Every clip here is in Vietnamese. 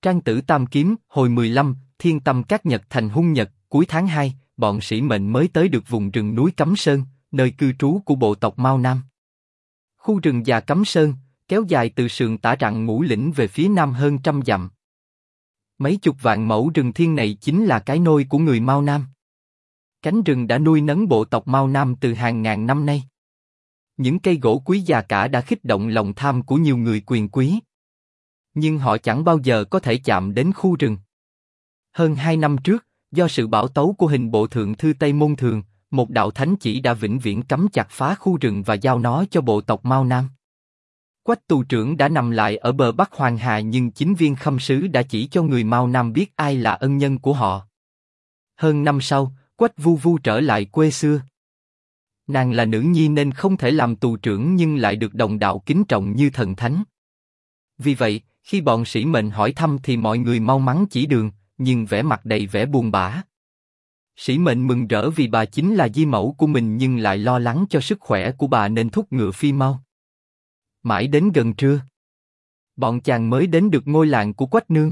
Trang Tử Tam Kiếm, hồi 15, Thiên Tâm Các Nhật thành hung nhật, cuối tháng 2, bọn sĩ mệnh mới tới được vùng rừng núi Cấm Sơn, nơi cư trú của bộ tộc Mao Nam. Khu rừng già Cấm Sơn, kéo dài từ sườn Tả Rặng Ngũ Lĩnh về phía nam hơn trăm dặm. Mấy chục vạn mẫu rừng thiên này chính là cái nôi của người Mao Nam. Cánh rừng đã nuôi nấng bộ tộc Mao Nam từ hàng ngàn năm nay. Những cây gỗ quý già cả đã khích động lòng tham của nhiều người quyền quý. Nhưng họ chẳng bao giờ có thể chạm đến khu rừng. Hơn 2 năm trước, do sự bảo tấu của hình bộ thượng thư Tây Môn Thường, một đạo thánh chỉ đã vĩnh viễn cấm chặt phá khu rừng và giao nó cho bộ tộc Mao Nam. Quách tù trưởng đã nằm lại ở bờ Bắc Hoàng Hà, nhưng chính viên khâm sứ đã chỉ cho người Mao Nam biết ai là ân nhân của họ. Hơn năm sau, Quách Vu Vu trở lại quê xưa. Nàng là nữ nhi nên không thể làm tù trưởng, nhưng lại được đồng đạo kính trọng như thần thánh. Vì vậy, khi bọn sĩ mệnh hỏi thăm thì mọi người mau mắn chỉ đường, nhưng vẻ mặt đầy vẻ buồn bã. Sĩ mệnh mừng rỡ vì bà chính là di mẫu của mình, nhưng lại lo lắng cho sức khỏe của bà nên thúc ngựa phi mau. Mãi đến gần trưa, bọn chàng mới đến được ngôi làng của Quách nương.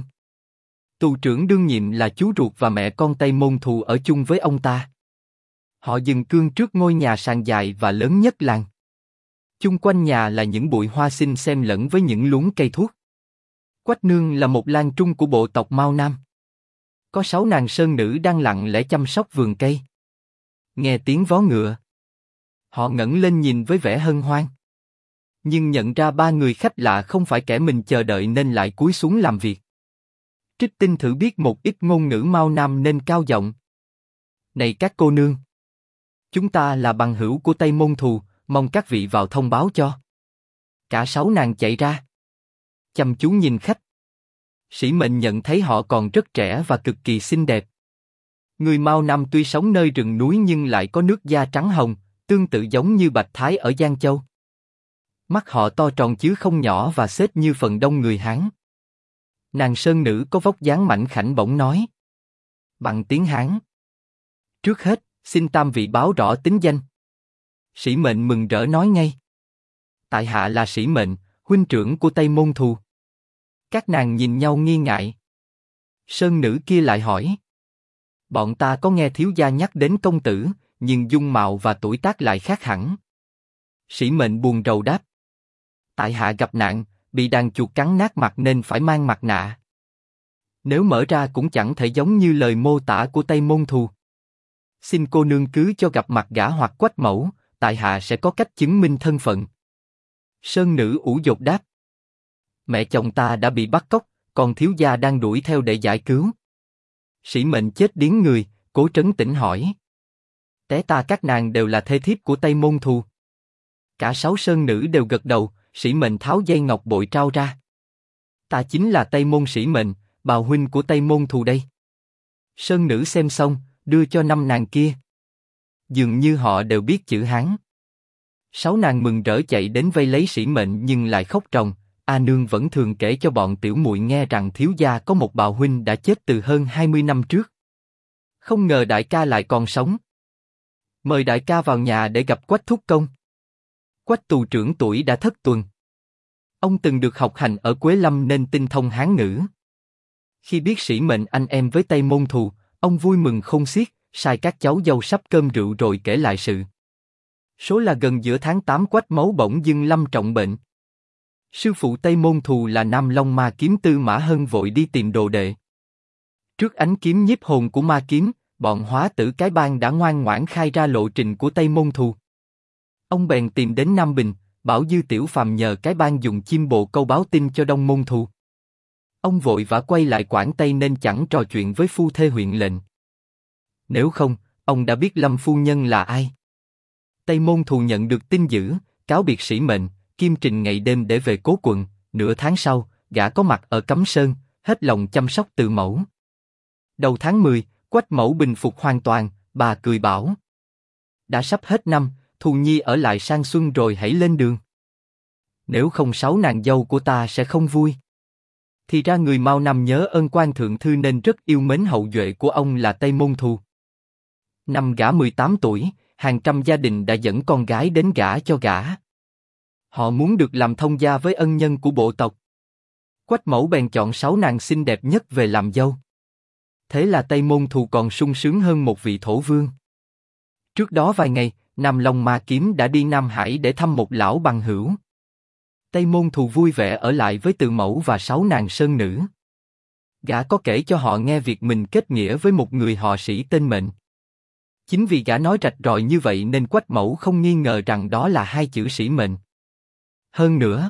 Tù trưởng đương nhiệm là chú ruột và mẹ con Tây Môn Thù ở chung với ông ta. Họ dừng cương trước ngôi nhà sàn dài và lớn nhất làng. Chung quanh nhà là những bụi hoa xinh xen lẫn với những luống cây thuốc. Quách nương là một lang trung của bộ tộc Mao Nam. Có 6 nàng sơn nữ đang lặng lẽ chăm sóc vườn cây. Nghe tiếng vó ngựa, họ ngẩng lên nhìn với vẻ hân hoan. Nhưng nhận ra 3 người khách lạ không phải kẻ mình chờ đợi nên lại cúi xuống làm việc. Trích Tinh thử biết một ít ngôn ngữ Mao Nam nên cao giọng: "Này các cô nương, chúng ta là bằng hữu của Tây Môn Thù, mong các vị vào thông báo cho." Cả 6 nàng chạy ra, chăm chú nhìn khách. Sĩ mệnh nhận thấy họ còn rất trẻ và cực kỳ xinh đẹp. Người Mao Nam tuy sống nơi rừng núi nhưng lại có nước da trắng hồng, tương tự giống như Bạch Thái ở Giang Châu. Mắt họ to tròn chứ không nhỏ và xếp như phần đông người Hán. Nàng sơn nữ có vóc dáng mảnh khảnh bỗng nói bằng tiếng Hán: "Trước hết, xin tam vị báo rõ tính danh." Sĩ mệnh mừng rỡ nói ngay: "Tại hạ là Sĩ mệnh, huynh trưởng của Tây Môn Thù." Các nàng nhìn nhau nghi ngại. Sơn nữ kia lại hỏi: "Bọn ta có nghe thiếu gia nhắc đến công tử, nhưng dung mạo và tuổi tác lại khác hẳn." Sĩ mệnh buồn rầu đáp: "Tại hạ gặp nạn, bị đàn chuột cắn nát mặt nên phải mang mặt nạ. Nếu mở ra cũng chẳng thể giống như lời mô tả của Tây Môn Thù. Xin cô nương cứ cho gặp mặt gã hoặc Quách mẫu, tại hạ sẽ có cách chứng minh thân phận." Sơn nữ ủ dột đáp: "Mẹ chồng ta đã bị bắt cóc, còn thiếu gia đang đuổi theo để giải cứu." Sĩ mệnh chết điếng người, cố trấn tĩnh hỏi: "Té ta các nàng đều là thê thiếp của Tây Môn Thù?" Cả 6 sơn nữ đều gật đầu. Sĩ mệnh tháo dây ngọc bội trao ra: "Ta chính là Tây Môn Sĩ mệnh, bào huynh của Tây Môn Thù đây." Sơn nữ xem xong, đưa cho 5 nàng kia. Dường như họ đều biết chữ Hán. 6 nàng mừng rỡ chạy đến vây lấy Sĩ mệnh nhưng lại khóc ròng. A nương vẫn thường kể cho bọn tiểu muội nghe rằng thiếu gia có một bào huynh đã chết từ hơn 20 năm trước. Không ngờ đại ca lại còn sống. Mời đại ca vào nhà để gặp Quách thúc công. Quách tù trưởng tuổi đã thất tuần. Ông từng được học hành ở Quế Lâm nên tinh thông Hán ngữ. Khi biết Sĩ mệnh anh em với Tây Môn Thù, ông vui mừng khôn xiết, sai các cháu dâu sắp cơm rượu rồi kể lại sự. Số là gần giữa tháng 8 Quách Mấu bỗng dưng lâm trọng bệnh. Sư phụ Tây Môn Thù là Nam Long Ma Kiếm Tư Mã Hân vội đi tìm đồ đệ. Trước ánh kiếm nhiếp hồn của ma kiếm, bọn hóa tử cái bang đã ngoan ngoãn khai ra lộ trình của Tây Môn Thù. Ông bèn tìm đến Nam Bình, bảo Dư Tiểu Phàm nhờ cái bang dùng chim bồ câu báo tin cho Đông Môn Thù. Ông vội vã quay lại Quảng Tây nên chẳng trò chuyện với phu thê huyện lệnh. Nếu không, ông đã biết Lâm phu nhân là ai. Tây Môn Thù nhận được tin dữ, cáo biệt Sĩ mệnh, kim trình ngày đêm để về Cố Quận. Nửa tháng sau, gã có mặt ở Cấm Sơn, hết lòng chăm sóc Từ Mẫu. Đầu tháng 10, Quách Mẫu bình phục hoàn toàn, bà cười bảo: "Đã sắp hết năm, Thù Nhi ở lại sang xuân rồi hãy lên đường. Nếu không 6 nàng dâu của ta sẽ không vui." Thì ra người Mao Nam nhớ ơn quan thượng thư nên rất yêu mến hậu duệ của ông là Tây Môn Thù. Năm gã 18 tuổi, hàng trăm gia đình đã dẫn con gái đến gả cho gã. Họ muốn được làm thông gia với ân nhân của bộ tộc. Quách Mẫu bèn chọn 6 nàng xinh đẹp nhất về làm dâu. Thế là Tây Môn Thù còn sung sướng hơn một vị thổ vương. Trước đó vài ngày, Nam Long Ma Kiếm đã đi Nam Hải để thăm một lão bằng hữu. Tây Môn Thù vui vẻ ở lại với Từ Mẫu và 6 nàng sơn nữ. Gã có kể cho họ nghe việc mình kết nghĩa với một người họ Sĩ tên Mệnh. Chính vì gã nói rạch ròi như vậy nên Quách Mẫu không nghi ngờ rằng đó là 2 chữ Sĩ Mệnh. Hơn nữa,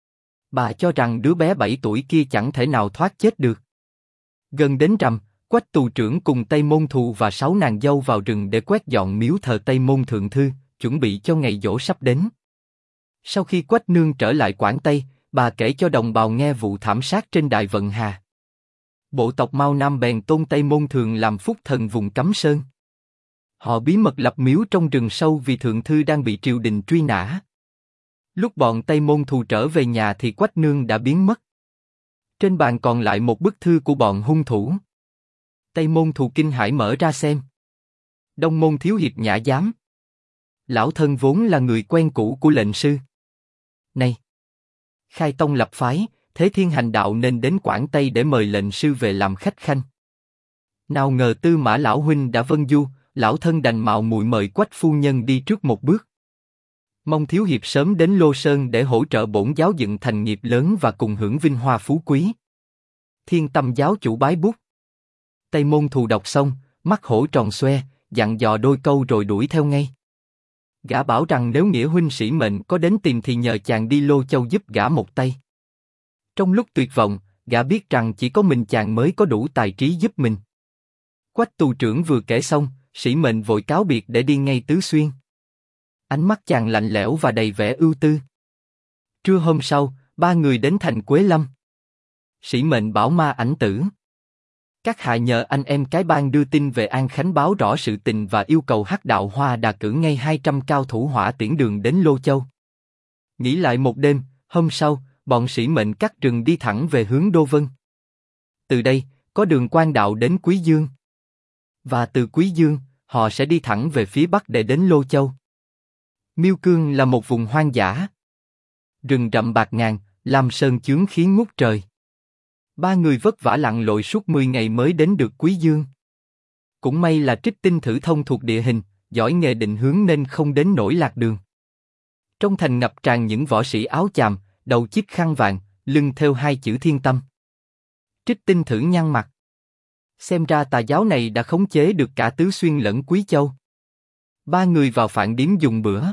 bà cho rằng đứa bé 7 tuổi kia chẳng thể nào thoát chết được. Gần đến rằm, Quách tù trưởng cùng Tây Môn Thù và 6 nàng dâu vào rừng để quét dọn miếu thờ Tây Môn Thượng Thư, chuẩn bị cho ngày giỗ sắp đến. Sau khi Quách nương trở lại Quảng Tây, bà kể cho đồng bào nghe vụ thảm sát trên Đại Vận Hà. Bộ tộc Mao Nam bèn tôn Tây Môn Thường làm phúc thần vùng Cấm Sơn. Họ bí mật lập miếu trong rừng sâu vì Thượng Thư đang bị triều đình truy nã. Lúc bọn Tây Môn Thù trở về nhà thì Quách nương đã biến mất. Trên bàn còn lại một bức thư của bọn hung thủ. Tây Môn Thù kinh hãi mở ra xem. Đông Môn thiếu hiệp nhã giám. Lão thân vốn là người quen cũ của lệnh sư. Này! Khai tông lập phái, thế thiên hành đạo nên đến Quảng Tây để mời lệnh sư về làm khách khanh. Nào ngờ Tư Mã lão huynh đã vâng du, lão thân đành mạo muội mời Quách phu nhân đi trước một bước. Mong thiếu hiệp sớm đến Lô Sơn để hỗ trợ bổn giáo dựng thành nghiệp lớn và cùng hưởng vinh hoa phú quý. Thiên Tâm giáo chủ bái bút. Tây Môn Thù đọc xong, mắt hổ tròn xoe, dặn dò đôi câu rồi đuổi theo ngay. Gã bảo rằng nếu nghĩa huynh Sĩ Mệnh có đến tìm thì nhờ chàng đi Lô Châu giúp gã một tay. Trong lúc tuyệt vọng, gã biết rằng chỉ có mình chàng mới có đủ tài trí giúp mình. Quách tù trưởng vừa kể xong, Sĩ Mệnh vội cáo biệt để đi ngay Tứ Xuyên. Ánh mắt chàng lạnh lẽo và đầy vẻ ưu tư. Trưa hôm sau, 3 người đến thành Quế Lâm. Sĩ Mệnh bảo Ma Ảnh Tử: các hạ nhờ anh em cái bang đưa tin về An Khánh báo rõ sự tình và yêu cầu Hắc Đạo Hoa Đà cử ngay 200 cao thủ hỏa tiễn đường đến Lô Châu. Nghỉ lại một đêm, hôm sau, bọn Sĩ Mệnh cắt rừng đi thẳng về hướng Đô Vân. Từ đây, có đường quan đạo đến Quý Dương. Và từ Quý Dương, họ sẽ đi thẳng về phía bắc để đến Lô Châu. Miêu Cương là một vùng hoang dã. Rừng rậm bạt ngàn, lam sơn chướng khí ngút trời. 3 người vất vả lặn lội suốt 10 ngày mới đến được Quý Dương. Cũng may là Trích Tinh Thử thông thuộc địa hình, giỏi nghề định hướng nên không đến nỗi lạc đường. Trong thành ngập tràn những võ sĩ áo chàm, đầu chiếc khăn vàng, lưng thêu 2 chữ Thiên Tâm. Trích Tinh Thử nhăn mặt. Xem ra tà giáo này đã khống chế được cả Tứ Xuyên lẫn Quý Châu. 3 người vào phạn điếm dùng bữa.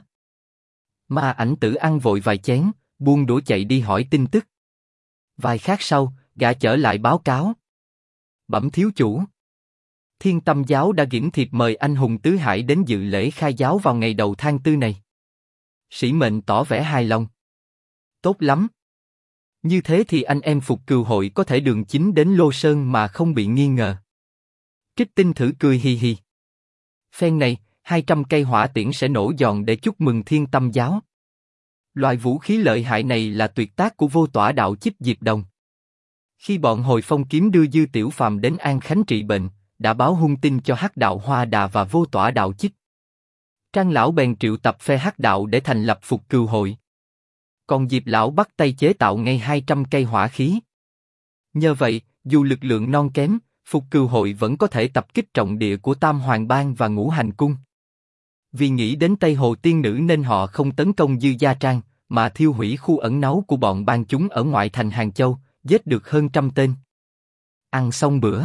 Ma Ảnh Tử ăn vội vài chén, buông đũa chạy đi hỏi tin tức. Vài khắc sau, gã trở lại báo cáo. Bẩm thiếu chủ, Thiên Tâm giáo đã nghiễm thiệp mời anh hùng tứ hải đến dự lễ khai giáo vào ngày đầu tháng 4 này. Sĩ Mệnh tỏ vẻ hài lòng. Tốt lắm. Như thế thì anh em Phục Cừu hội có thể đường chính đến Lô Sơn mà không bị nghi ngờ. Trích Tinh Thử cười hì hì. Phen này, 200 cây hỏa tiễn sẽ nổ giòn để chúc mừng Thiên Tâm giáo. Loại vũ khí lợi hại này là tuyệt tác của Vô Tỏa đạo Chích Diệp Đồng. Khi bọn Hồi Phong kiếm đưa Dư Tiểu Phàm đến An Khánh trị bệnh, đã báo hung tin cho Hắc Đạo Hoa Đà và Vô Tỏa đạo Chích. Trang lão bèn triệu tập phe Hắc Đạo để thành lập Phục Cừu hội. Còn Diệp lão bắt tay chế tạo ngay 200 cây hỏa khí. Nhờ vậy, dù lực lượng non kém, Phục Cừu hội vẫn có thể tập kích trọng địa của Tam Hoàng Bang và Ngũ Hành Cung. Vì nghĩ đến Tây Hồ tiên nữ nên họ không tấn công Dư Gia Trang, mà thiêu hủy khu ẩn náu của bọn bang chúng ở ngoại thành Hàng Châu, giết được hơn 100 tên. Ăn xong bữa,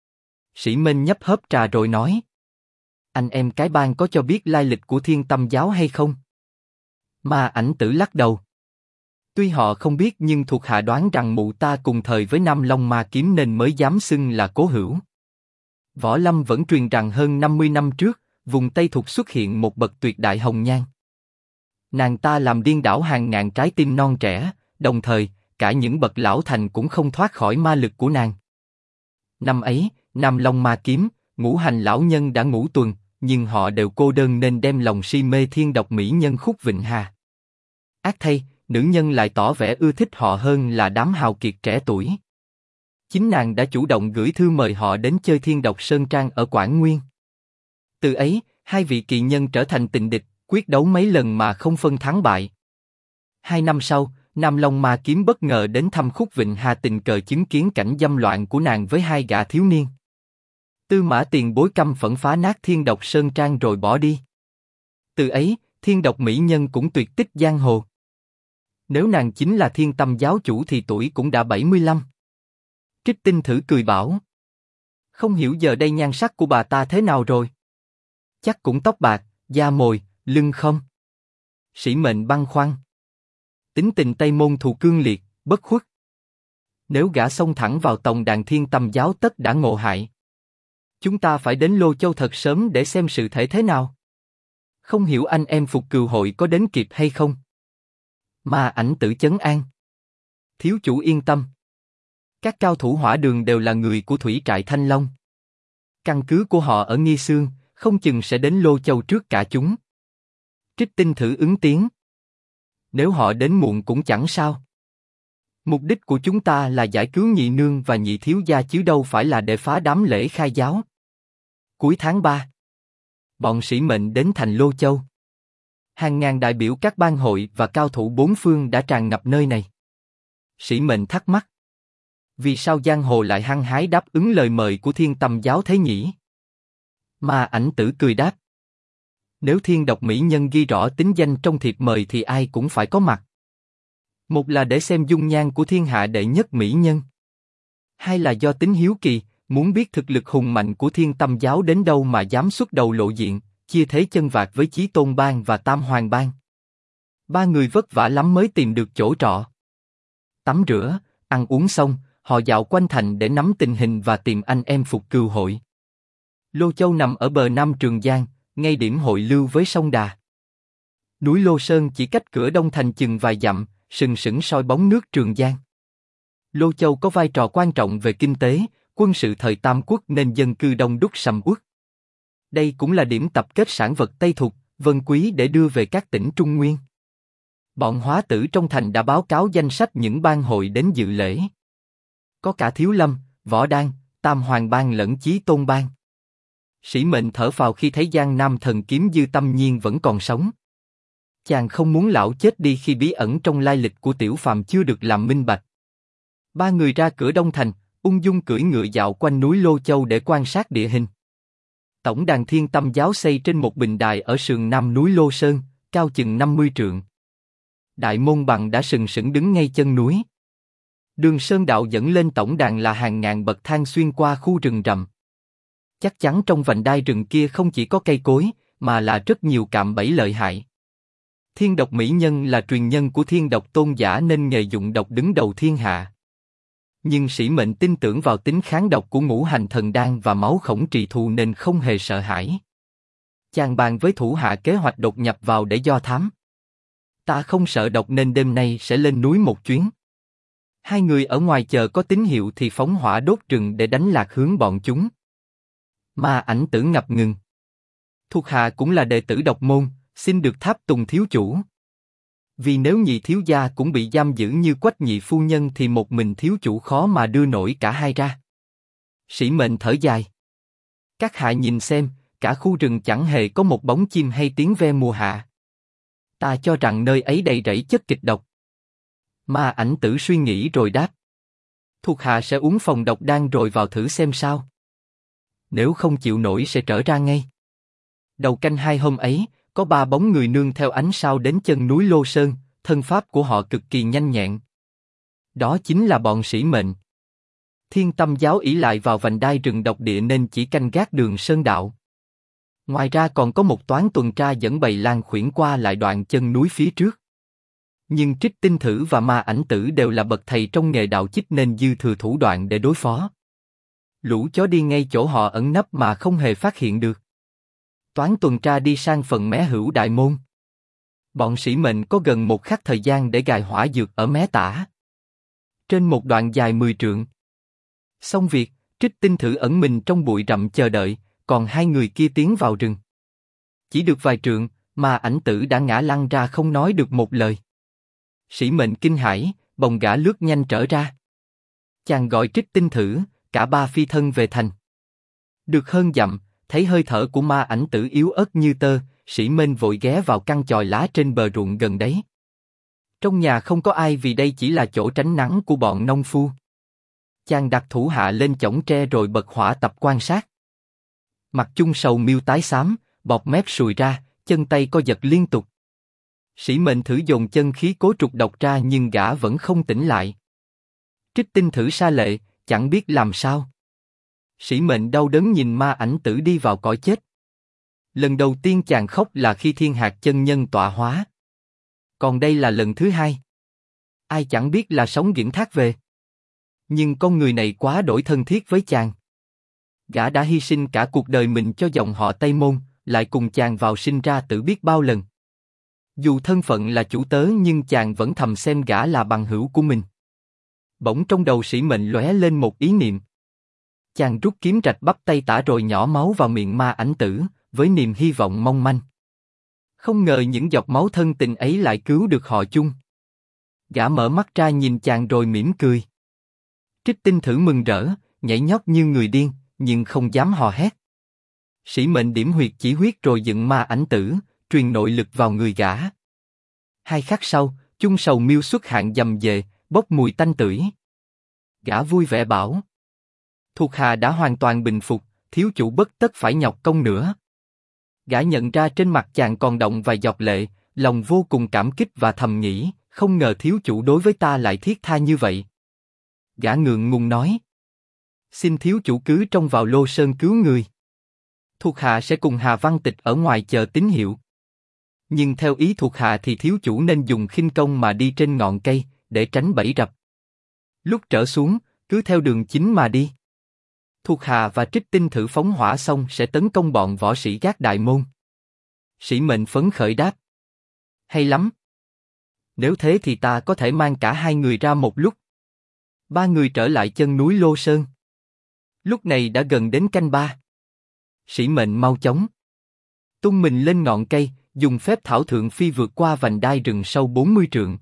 Sĩ Minh nhấp hớp trà rồi nói: anh em cái bang có cho biết lai lịch của Thiên Tâm giáo hay không? Ma Ảnh Tử lắc đầu. Tuy họ không biết nhưng thuộc hạ đoán rằng mụ ta cùng thời với Nam Long Ma Kiếm nên mới dám xưng là cố hữu. Võ Lâm vẫn truyền rằng hơn 50 năm trước, vùng Tây Thục xuất hiện một bậc tuyệt đại hồng nhan. Nàng ta làm điên đảo hàng ngàn trái tim non trẻ, đồng thời, cả những bậc lão thành cũng không thoát khỏi ma lực của nàng. Năm ấy, Nam Long Ma Kiếm, Ngũ Hành lão nhân đã ngũ tuần, nhưng họ đều cô đơn nên đem lòng si mê thiên độc mỹ nhân Khúc Vịnh Hà. Ác thay, nữ nhân lại tỏ vẻ ưa thích họ hơn là đám hào kiệt trẻ tuổi. Chính nàng đã chủ động gửi thư mời họ đến chơi Thiên Độc Sơn Trang ở Quảng Nguyên. Từ ấy, 2 vị kỳ nhân trở thành tình địch, quyết đấu mấy lần mà không phân thắng bại. 2 năm sau, Nam Long Ma Kiếm bất ngờ đến thăm Khúc Vịnh Hà tình cờ chứng kiến cảnh dâm loạn của nàng với hai gã thiếu niên. Tư Mã Tiền Bối căm phẫn phá nát Thiên Độc Sơn Trang rồi bỏ đi. Từ ấy, Thiên Độc mỹ nhân cũng tuyệt tích giang hồ. Nếu nàng chính là Thiên Tâm giáo chủ thì tuổi cũng đã 75. Trích Tinh Thử cười bảo. Không hiểu giờ đây nhan sắc của bà ta thế nào rồi? Chắc cũng tóc bạc, da mồi, lưng không? Sĩ Mệnh băn khoăn. Tính tình Tây Môn Thù cương liệt, bất khuất. Nếu gã xông thẳng vào tổng đàn Thiên Tâm giáo tất đã ngộ hại. Chúng ta phải đến Lô Châu thật sớm để xem sự thể thế nào. Không hiểu anh em Phục Cừu hội có đến kịp hay không? Ma Ảnh Tử trấn an. Thiếu chủ yên tâm. Các cao thủ hỏa đường đều là người của thủy trại Thanh Long. Căn cứ của họ ở Nghi Xương, không chừng sẽ đến Lô Châu trước cả chúng. Trích Tinh Thử ứng tiếng. Nếu họ đến muộn cũng chẳng sao. Mục đích của chúng ta là giải cứu nhị nương và nhị thiếu gia chứ đâu phải là để phá đám lễ khai giáo. Cuối tháng 3, bọn Sĩ Mệnh đến thành Lô Châu. Hàng ngàn đại biểu các bang hội và cao thủ bốn phương đã tràn ngập nơi này. Sĩ Mệnh thắc mắc. Vì sao giang hồ lại hăng hái đáp ứng lời mời của Thiên Tâm giáo thế nhỉ? Ma Ảnh Tử cười đáp. Nếu Thiên Độc mỹ nhân ghi rõ tính danh trong thiệp mời thì ai cũng phải có mặt. Một là để xem dung nhan của thiên hạ đệ nhất mỹ nhân. Hai là do tính hiếu kỳ, muốn biết thực lực hùng mạnh của Thiên Tâm giáo đến đâu mà dám xuất đầu lộ diện, chia thế chân vạc với Chí Tôn bang và Tam Hoàng bang. Ba người vất vả lắm mới tìm được chỗ trọ. Tắm rửa, ăn uống xong, họ dạo quanh thành để nắm tình hình và tìm anh em Phục Cừu hội. Lô Châu nằm ở bờ Nam Trường Giang, ngay điểm hội lưu với sông Đà. Núi Lô Sơn chỉ cách cửa đông thành chừng vài dặm, sừng sững soi bóng nước Trường Giang. Lô Châu có vai trò quan trọng về kinh tế, quân sự thời Tam Quốc nên dân cư đông đúc sầm uất. Đây cũng là điểm tập kết sản vật Tây Thục, Vân Quý để đưa về các tỉnh Trung Nguyên. Bọn hóa tử trong thành đã báo cáo danh sách những bang hội đến dự lễ. Có cả Thiếu Lâm, Võ Đan, Tam Hoàng bang lẫn Chí Tôn bang. Sĩ Mệnh thở phào khi thấy Giang Nam thần kiếm Dư Tâm Nhiên vẫn còn sống. Chàng không muốn lão chết đi khi bí ẩn trong lai lịch của Tiểu Phàm chưa được làm minh bạch. Ba người ra cửa Đông Thành, ung dung cưỡi ngựa dạo quanh núi Lô Châu để quan sát địa hình. Tổng đàn Thiên Tâm giáo xây trên một bình đài ở sườn nam núi Lô Sơn, cao chừng 50 trượng. Đại môn bằng đã sừng sững đứng ngay chân núi. Đường sơn đạo dẫn lên tổng đàn là hàng ngàn bậc thang xuyên qua khu rừng rậm. Chắc chắn trong vành đai rừng kia không chỉ có cây cối, mà là rất nhiều cạm bẫy lợi hại. Thiên Độc mỹ nhân là truyền nhân của Thiên Độc tôn giả nên nghề dụng độc đứng đầu thiên hạ. Nhưng Sĩ Mệnh tin tưởng vào tính kháng độc của ngũ hành thần đan và máu khổng trì thù nên không hề sợ hãi. Chàng bàn với thủ hạ kế hoạch đột nhập vào để do thám. Ta không sợ độc nên đêm nay sẽ lên núi một chuyến. Hai người ở ngoài chờ có tín hiệu thì phóng hỏa đốt rừng để đánh lạc hướng bọn chúng. Ma Ảnh Tử ngập ngừng. Thuộc hạ cũng là đệ tử độc môn, xin được tháp tùng thiếu chủ. Vì nếu nhị thiếu gia cũng bị giam giữ như Quách nhị phu nhân thì một mình thiếu chủ khó mà đưa nổi cả hai ra. Sĩ Mệnh thở dài. Các hạ nhìn xem, cả khu rừng chẳng hề có một bóng chim hay tiếng ve mùa hạ. Ta cho rằng nơi ấy đầy rẫy chất kịch độc. Ma Ảnh Tử suy nghĩ rồi đáp. Thuộc hạ sẽ uống phòng độc đan rồi vào thử xem sao. Nếu không chịu nổi sẽ trở ra ngay. Đầu canh 2 hôm ấy, có 3 bóng người nương theo ánh sao đến chân núi Lô Sơn, thân pháp của họ cực kỳ nhanh nhẹn. Đó chính là bọn Sĩ Mệnh. Thiên Tâm giáo ỷ lại vào vành đai rừng độc địa nên chỉ canh gác đường sơn đạo. Ngoài ra còn có một toán tuần tra dẫn bầy lang khuyển qua lại đoạn chân núi phía trước. Nhưng Trích Tinh Thử và Ma Ảnh Tử đều là bậc thầy trong nghề đạo chích nên dư thừa thủ đoạn để đối phó. Lũ chó đi ngay chỗ họ ẩn nấp mà không hề phát hiện được. Toán tuần tra đi sang phần mé hữu đại môn. Bọn Sĩ Mệnh có gần một khắc thời gian để gài hỏa dược ở mé tả. Trên một đoạn dài 10 trượng. Xong việc, Trích Tinh Thử ẩn mình trong bụi rậm chờ đợi, còn hai người kia tiến vào rừng. Chỉ được vài trượng, mà Ảnh Tử đã ngã lăn ra không nói được một lời. Sĩ Mệnh kinh hãi, bồng gã lướt nhanh trở ra. Chàng gọi Trích Tinh Thử, cả ba phi thân về thành. Được hơn dặm, thấy hơi thở của Ma Ảnh Tử yếu ớt như tơ, Sĩ Mệnh vội ghé vào căn chòi lá trên bờ ruộng gần đấy. Trong nhà không có ai vì đây chỉ là chỗ tránh nắng của bọn nông phu. Chàng đặt thủ hạ lên chõng tre rồi bật hỏa tập quan sát. Mặt Chung Sầu Miêu tái xám, bọt mép sùi ra, chân tay co giật liên tục. Sĩ Mệnh thử dồn chân khí cố trục độc ra nhưng gã vẫn không tỉnh lại. Trích Tinh thử sa lệ, chẳng biết làm sao. Sĩ Mệnh đau đớn nhìn ma ảnh tử đi vào cõi chết. Lần đầu tiên chàng khóc là khi Thiên Hạc chân nhân tọa hóa. Còn đây là lần thứ hai. Ai chẳng biết là sóng biển thác về. Nhưng con người này quá đổi thân thiết với chàng. Gã đã hy sinh cả cuộc đời mình cho dòng họ Tây Môn, lại cùng chàng vào sinh ra tử biết bao lần. Dù thân phận là chủ tớ nhưng chàng vẫn thầm xem gã là bằng hữu của mình. Bỗng trong đầu Sĩ Mệnh lóe lên một ý niệm. Chàng rút kiếm rạch bắp tay tả rồi nhỏ máu vào miệng ma ảnh tử, với niềm hy vọng mong manh. Không ngờ những giọt máu thân tình ấy lại cứu được họ Chung. Gã mở mắt ra nhìn chàng rồi mỉm cười. Trích Tinh thử mừng rỡ, nhảy nhót như người điên, nhưng không dám hò hét. Sĩ Mệnh điểm huyệt chỉ huyết rồi dựng ma ảnh tử, truyền nội lực vào người gã. 2 khắc sau, Chung Sầu Miêu xuất hạn dầm về, bốc mùi tanh tưởi. Gã vui vẻ bảo: thuộc hạ đã hoàn toàn bình phục, thiếu chủ bất tất phải nhọc công nữa. Gã nhận ra trên mặt chàng còn đọng vài giọt lệ, lòng vô cùng cảm kích và thầm nghĩ, không ngờ thiếu chủ đối với ta lại thiết tha như vậy. Gã ngượng ngùng nói: xin thiếu chủ cứ trông vào Lô Sơn cứu người. Thuộc hạ sẽ cùng Hà Văn Tịch ở ngoài chờ tín hiệu. Nhưng theo ý thuộc hạ thì thiếu chủ nên dùng khinh công mà đi trên ngọn cây, để tránh bẫy rập. Lúc trở xuống, cứ theo đường chính mà đi. Thuộc hạ và Trích Tinh thử phóng hỏa xong sẽ tấn công bọn võ sĩ gác đại môn. Sĩ Mệnh phấn khởi đáp: hay lắm. Nếu thế thì ta có thể mang cả 2 người ra một lúc. 3 người trở lại chân núi Lô Sơn. Lúc này đã gần đến canh 3. Sĩ Mệnh mau chóng tung mình lên ngọn cây, dùng phép thảo thượng phi vượt qua vành đai rừng sâu 40 trượng.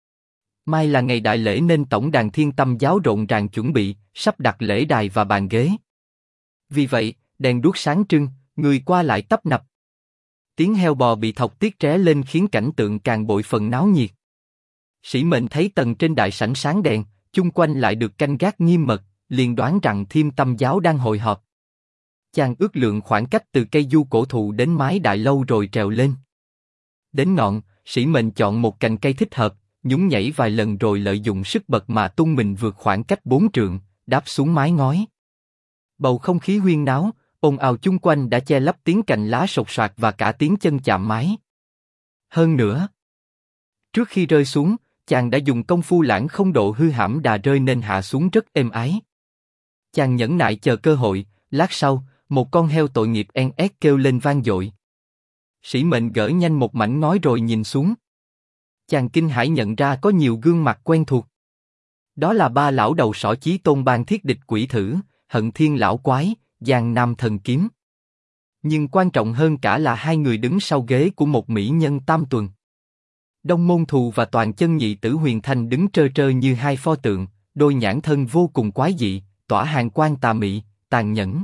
Mai là ngày đại lễ nên tổng đàn Thiên Tâm giáo rộn ràng chuẩn bị, sắp đặt lễ đài và bàn ghế. Vì vậy, đèn đuốc sáng trưng, người qua lại tấp nập. Tiếng heo bò bị thọc tiết tré lên khiến cảnh tượng càng bội phần náo nhiệt. Sĩ Mệnh thấy tầng trên đại sảnh sáng đèn, chung quanh lại được canh gác nghiêm mật, liền đoán rằng Thiên Tâm giáo đang hội họp. Chàng ước lượng khoảng cách từ cây du cổ thụ đến mái đại lâu rồi trèo lên. Đến ngọn, Sĩ Mệnh chọn một cành cây thích hợp, nhún nhảy vài lần rồi lợi dụng sức bật mà tung mình vượt khoảng cách 4 trượng, đáp xuống mái ngói. Bầu không khí huyên náo, ồn ào chung quanh đã che lấp tiếng cành lá sột soạt và cả tiếng chân chạm mái. Hơn nữa, trước khi rơi xuống, chàng đã dùng công phu lãng không độ hư hãm đà rơi nên hạ xuống rất êm ái. Chàng nhẫn nại chờ cơ hội, lát sau, một con heo tội nghiệp en ét kêu lên vang dội. Sĩ Mệnh gỡ nhanh một mảnh ngói rồi nhìn xuống. Chàng kinh hãi nhận ra có nhiều gương mặt quen thuộc. Đó là 3 lão đầu sỏ Chí Tôn Bang thiết địch Quỷ Thử, Hận Thiên lão quái, Giang Nam thần kiếm. Nhưng quan trọng hơn cả là 2 người đứng sau ghế của một mỹ nhân tam tuần. Đông Môn Thù và Toàn Chân Nhị Tử Huyền Thanh đứng trơ trơ như 2 pho tượng, đôi nhãn thân vô cùng quái dị, tỏa hàn quang tà mị, tàn nhẫn.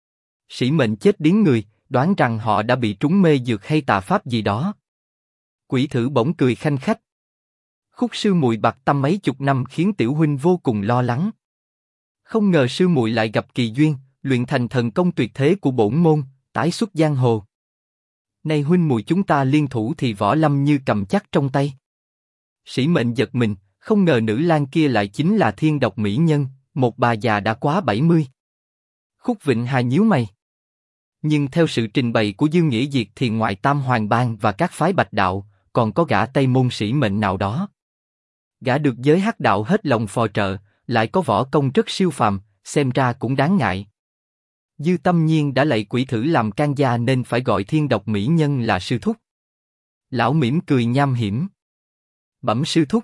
Sĩ Mệnh chết điếng người, đoán rằng họ đã bị trúng mê dược hay tà pháp gì đó. Quỷ Thử bỗng cười khanh khách. Khúc sư muội bạc tâm mấy chục năm khiến tiểu huynh vô cùng lo lắng. Không ngờ sư muội lại gặp kỳ duyên, luyện thành thần công tuyệt thế của bổn môn, tái xuất giang hồ. Nay huynh muội chúng ta liên thủ thì võ lâm như cầm chắc trong tay. Sĩ Mệnh giật mình, không ngờ nữ lang kia lại chính là Thiên Độc mỹ nhân, một bà già đã quá 70. Khúc Vịnh Hà nhíu mày. Nhưng theo sự trình bày của Dương Nghĩa Diệt thì ngoài Tam Hoàng Bang và các phái Bạch Đạo, còn có gã Tây Môn Sĩ Mệnh nào đó. Gã được giới Hắc Đạo hết lòng phò trợ, lại có võ công rất siêu phàm, xem ra cũng đáng ngại. Dư Tâm Nhiên đã lạy Quỷ Thử làm can gia nên phải gọi Thiên Độc mỹ nhân là sư thúc. Lão mỉm cười nham hiểm. Bẩm sư thúc.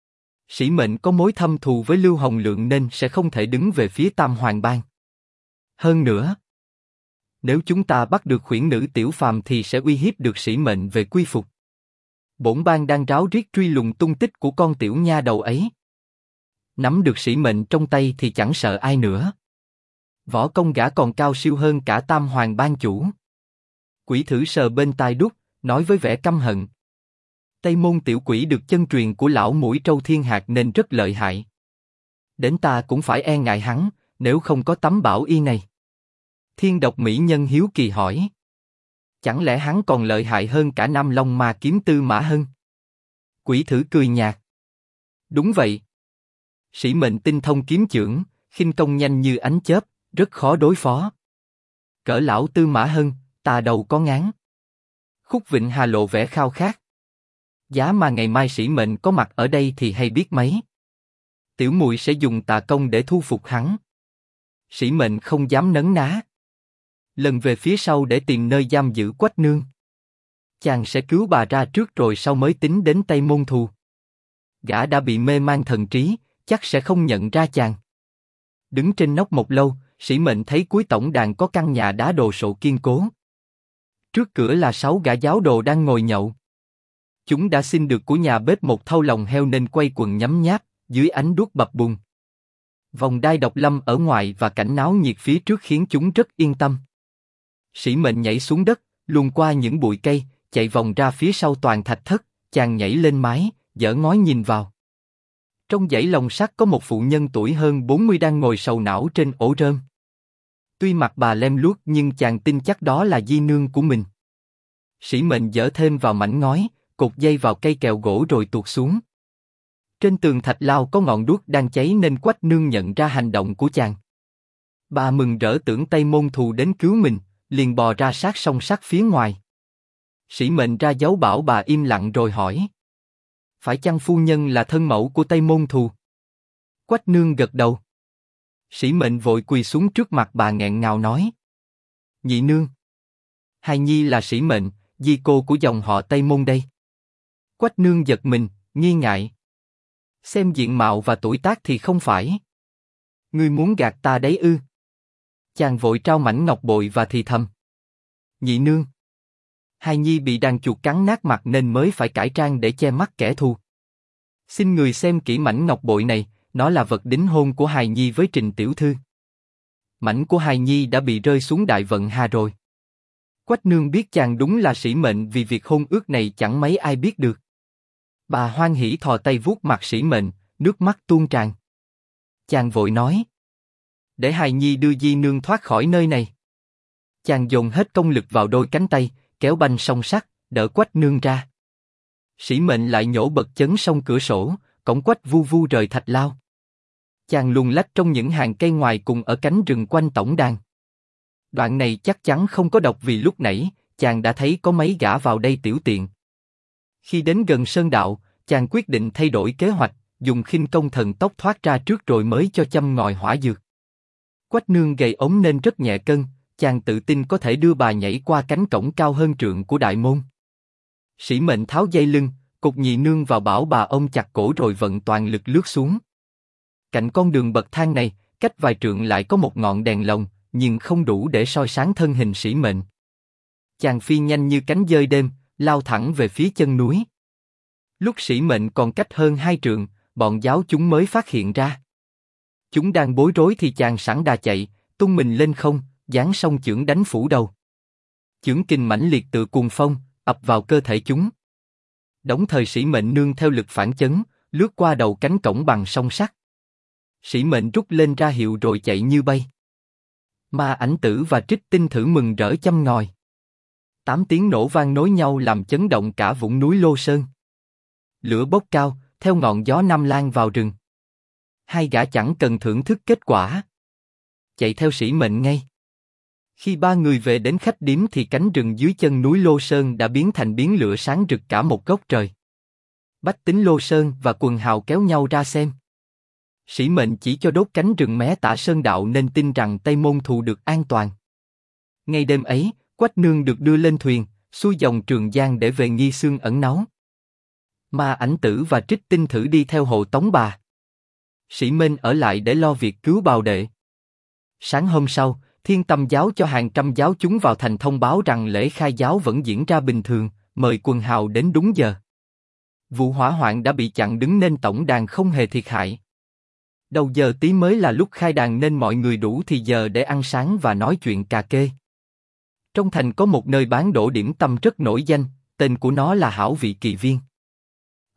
Sĩ Mệnh có mối thâm thù với Lưu Hồng Lượng nên sẽ không thể đứng về phía Tam Hoàng Bang. Hơn nữa, nếu chúng ta bắt được khuyển nữ Tiểu Phàm thì sẽ uy hiếp được Sĩ Mệnh về quy phục. Bổn bang đang ráo riết truy lùng tung tích của con tiểu nha đầu ấy. Nắm được Sĩ Mệnh trong tay thì chẳng sợ ai nữa. Võ công gã còn cao siêu hơn cả Tam Hoàng Bang chủ. Quỷ Thử sờ bên tai đút, nói với vẻ căm hận. Tây Môn tiểu quỷ được chân truyền của lão mũi trâu thiên hạt nên rất lợi hại. Đến ta cũng phải e ngại hắn, nếu không có tấm bảo y này. Thiên độc mỹ nhân hiếu kỳ hỏi. Chẳng lẽ hắn còn lợi hại hơn cả Nam Long Ma kiếm Tư Mã Hân? Quỷ thử cười nhạt. Đúng vậy. Sĩ mệnh tinh thông kiếm chưởng, khinh công nhanh như ánh chớp, rất khó đối phó. Cỡ lão Tư Mã Hân, ta đầu có ngán. Khúc Vịnh Hà lộ vẻ khao khát. Giá mà ngày mai sĩ mệnh có mặt ở đây thì hay biết mấy. Tiểu muội sẽ dùng tà công để thu phục hắn. Sĩ mệnh không dám nấn ná. Lần về phía sau để tìm nơi giam giữ Quách nương. Chàng sẽ cứu bà ra trước rồi sau mới tính đến Tây Môn thù. Gã đã bị mê man thần trí, chắc sẽ không nhận ra chàng. Đứng trên nóc một lâu, sĩ mệnh thấy cuối tổng đàn có căn nhà đá đồ sộ kiên cố. Trước cửa là 6 gã giáo đồ đang ngồi nhậu. Chúng đã xin được của nhà bếp một thau lòng heo nên quay quần nhấm nháp, dưới ánh đuốc bập bùng. Vòng đai độc lâm ở ngoài và cảnh náo nhiệt phía trước khiến chúng rất yên tâm. Sĩ mệnh nhảy xuống đất, luồn qua những bụi cây, chạy vòng ra phía sau toàn thạch thất, chàng nhảy lên mái, dở ngói nhìn vào. Trong dãy lồng sắt có một phụ nhân tuổi hơn 40 đang ngồi sầu não trên ổ rơm. Tuy mặt bà lem luốc nhưng chàng tin chắc đó là di nương của mình. Sĩ mệnh dở thêm vào mảnh ngói, cột dây vào cây kèo gỗ rồi tuột xuống. Trên tường thạch lao có ngọn đuốc đang cháy nên Quách nương nhận ra hành động của chàng. Bà mừng rỡ tưởng Tây Môn thù đến cứu mình, liền bò ra sát song sắt phía ngoài. Sĩ mệnh ra dấu bảo bà im lặng rồi hỏi. Phải chăng phu nhân là thân mẫu của Tây Môn thù? Quách nương gật đầu. Sĩ mệnh vội quỳ xuống trước mặt bà nghẹn ngào nói. Nhị nương. Hài nhi là sĩ mệnh, di cô của dòng họ Tây Môn đây. Quách nương giật mình, nghi ngại. Xem diện mạo và tuổi tác thì không phải. Ngươi muốn gạt ta đấy ư? Chàng vội trao mảnh ngọc bội và thì thầm. Nhị nương. Hài nhi bị đàn chuột cắn nát mặt nên mới phải cải trang để che mắt kẻ thù. Xin người xem kỹ mảnh ngọc bội này, nó là vật đính hôn của hài nhi với Trình tiểu thư. Mảnh của hài nhi đã bị rơi xuống Đại Vận Hà rồi. Quách nương biết chàng đúng là sĩ mệnh vì việc hôn ước này chẳng mấy ai biết được. Bà hoan hỉ thò tay vuốt mặt sĩ mệnh, nước mắt tuôn tràn. Chàng vội nói. Để hài nhi đưa di nương thoát khỏi nơi này. Chàng dồn hết công lực vào đôi cánh tay, kéo banh song sắt, đỡ Quách nương ra. Sĩ mệnh lại nhổ bật chấn song cửa sổ, cổng Quách vu vu rời thạch lao. Chàng luồn lách trong những hàng cây ngoài cùng ở cánh rừng quanh tổng đàn. Đoạn này chắc chắn không có độc vì lúc nãy, chàng đã thấy có mấy gã vào đây tiểu tiện. Khi đến gần sơn đạo, chàng quyết định thay đổi kế hoạch, dùng khinh công thần tốc thoát ra trước rồi mới cho châm ngòi hỏa dược. Quách nương gầy ốm nên rất nhẹ cân, chàng tự tin có thể đưa bà nhảy qua cánh cổng cao hơn trượng của đại môn. Sĩ mệnh tháo dây lưng, cột nhị nương vào bảo bà ôm chặt cổ rồi vận toàn lực lướt xuống. Cạnh con đường bậc thang này, cách vài trượng lại có một ngọn đèn lồng, nhưng không đủ để soi sáng thân hình sĩ mệnh. Chàng phi nhanh như cánh dơi đêm, lao thẳng về phía chân núi. Lúc sĩ mệnh còn cách hơn 2 trượng, bọn giáo chúng mới phát hiện ra. Chúng đang bối rối thì chàng sẵn đà chạy, tung mình lên không, giáng song chưởng đánh phủ đầu. Chưởng kình mãnh liệt tự cuồng phong, ập vào cơ thể chúng. Đống thời sĩ mệnh nương theo lực phản chấn, lướt qua đầu cánh cổng bằng song sắt. Sĩ mệnh rút lên ra hiệu rồi chạy như bay. Ma Ảnh Tử và Trích Tinh Thử mừng rỡ châm ngòi. 8 tiếng nổ vang nối nhau làm chấn động cả vũng núi Lô Sơn. Lửa bốc cao, theo ngọn gió nam lan vào rừng. Hai gã chẳng cần thưởng thức kết quả, chạy theo sĩ mệnh ngay. Khi ba người về đến khách điếm thì cánh rừng dưới chân núi Lô Sơn đã biến thành biến lửa sáng rực cả một góc trời. Bách tính Lô Sơn và quần hào kéo nhau ra xem. Sĩ mệnh chỉ cho đốt cánh rừng mé tả sơn đạo nên tin rằng Tây Môn thù được an toàn. Ngay đêm ấy, Quách nương được đưa lên thuyền, xuôi dòng Trường Giang để về Nghi Xương ẩn náu. Ma Ảnh Tử và Trích Tinh Thử đi theo hộ tống bà. Sĩ Minh ở lại để lo việc cứu bào đệ. Sáng hôm sau, Thiên Tâm giáo cho hàng trăm giáo chúng vào thành thông báo rằng lễ khai giáo vẫn diễn ra bình thường, mời quần hào đến đúng giờ. Vụ hỏa hoạn đã bị chặn đứng nên tổng đàn không hề thiệt hại. Đầu giờ tí mới là lúc khai đàn nên mọi người đủ thì giờ để ăn sáng và nói chuyện cà kê. Trong thành có một nơi bán đổ điểm tâm rất nổi danh, tên của nó là Hảo Vị Kỳ Viên.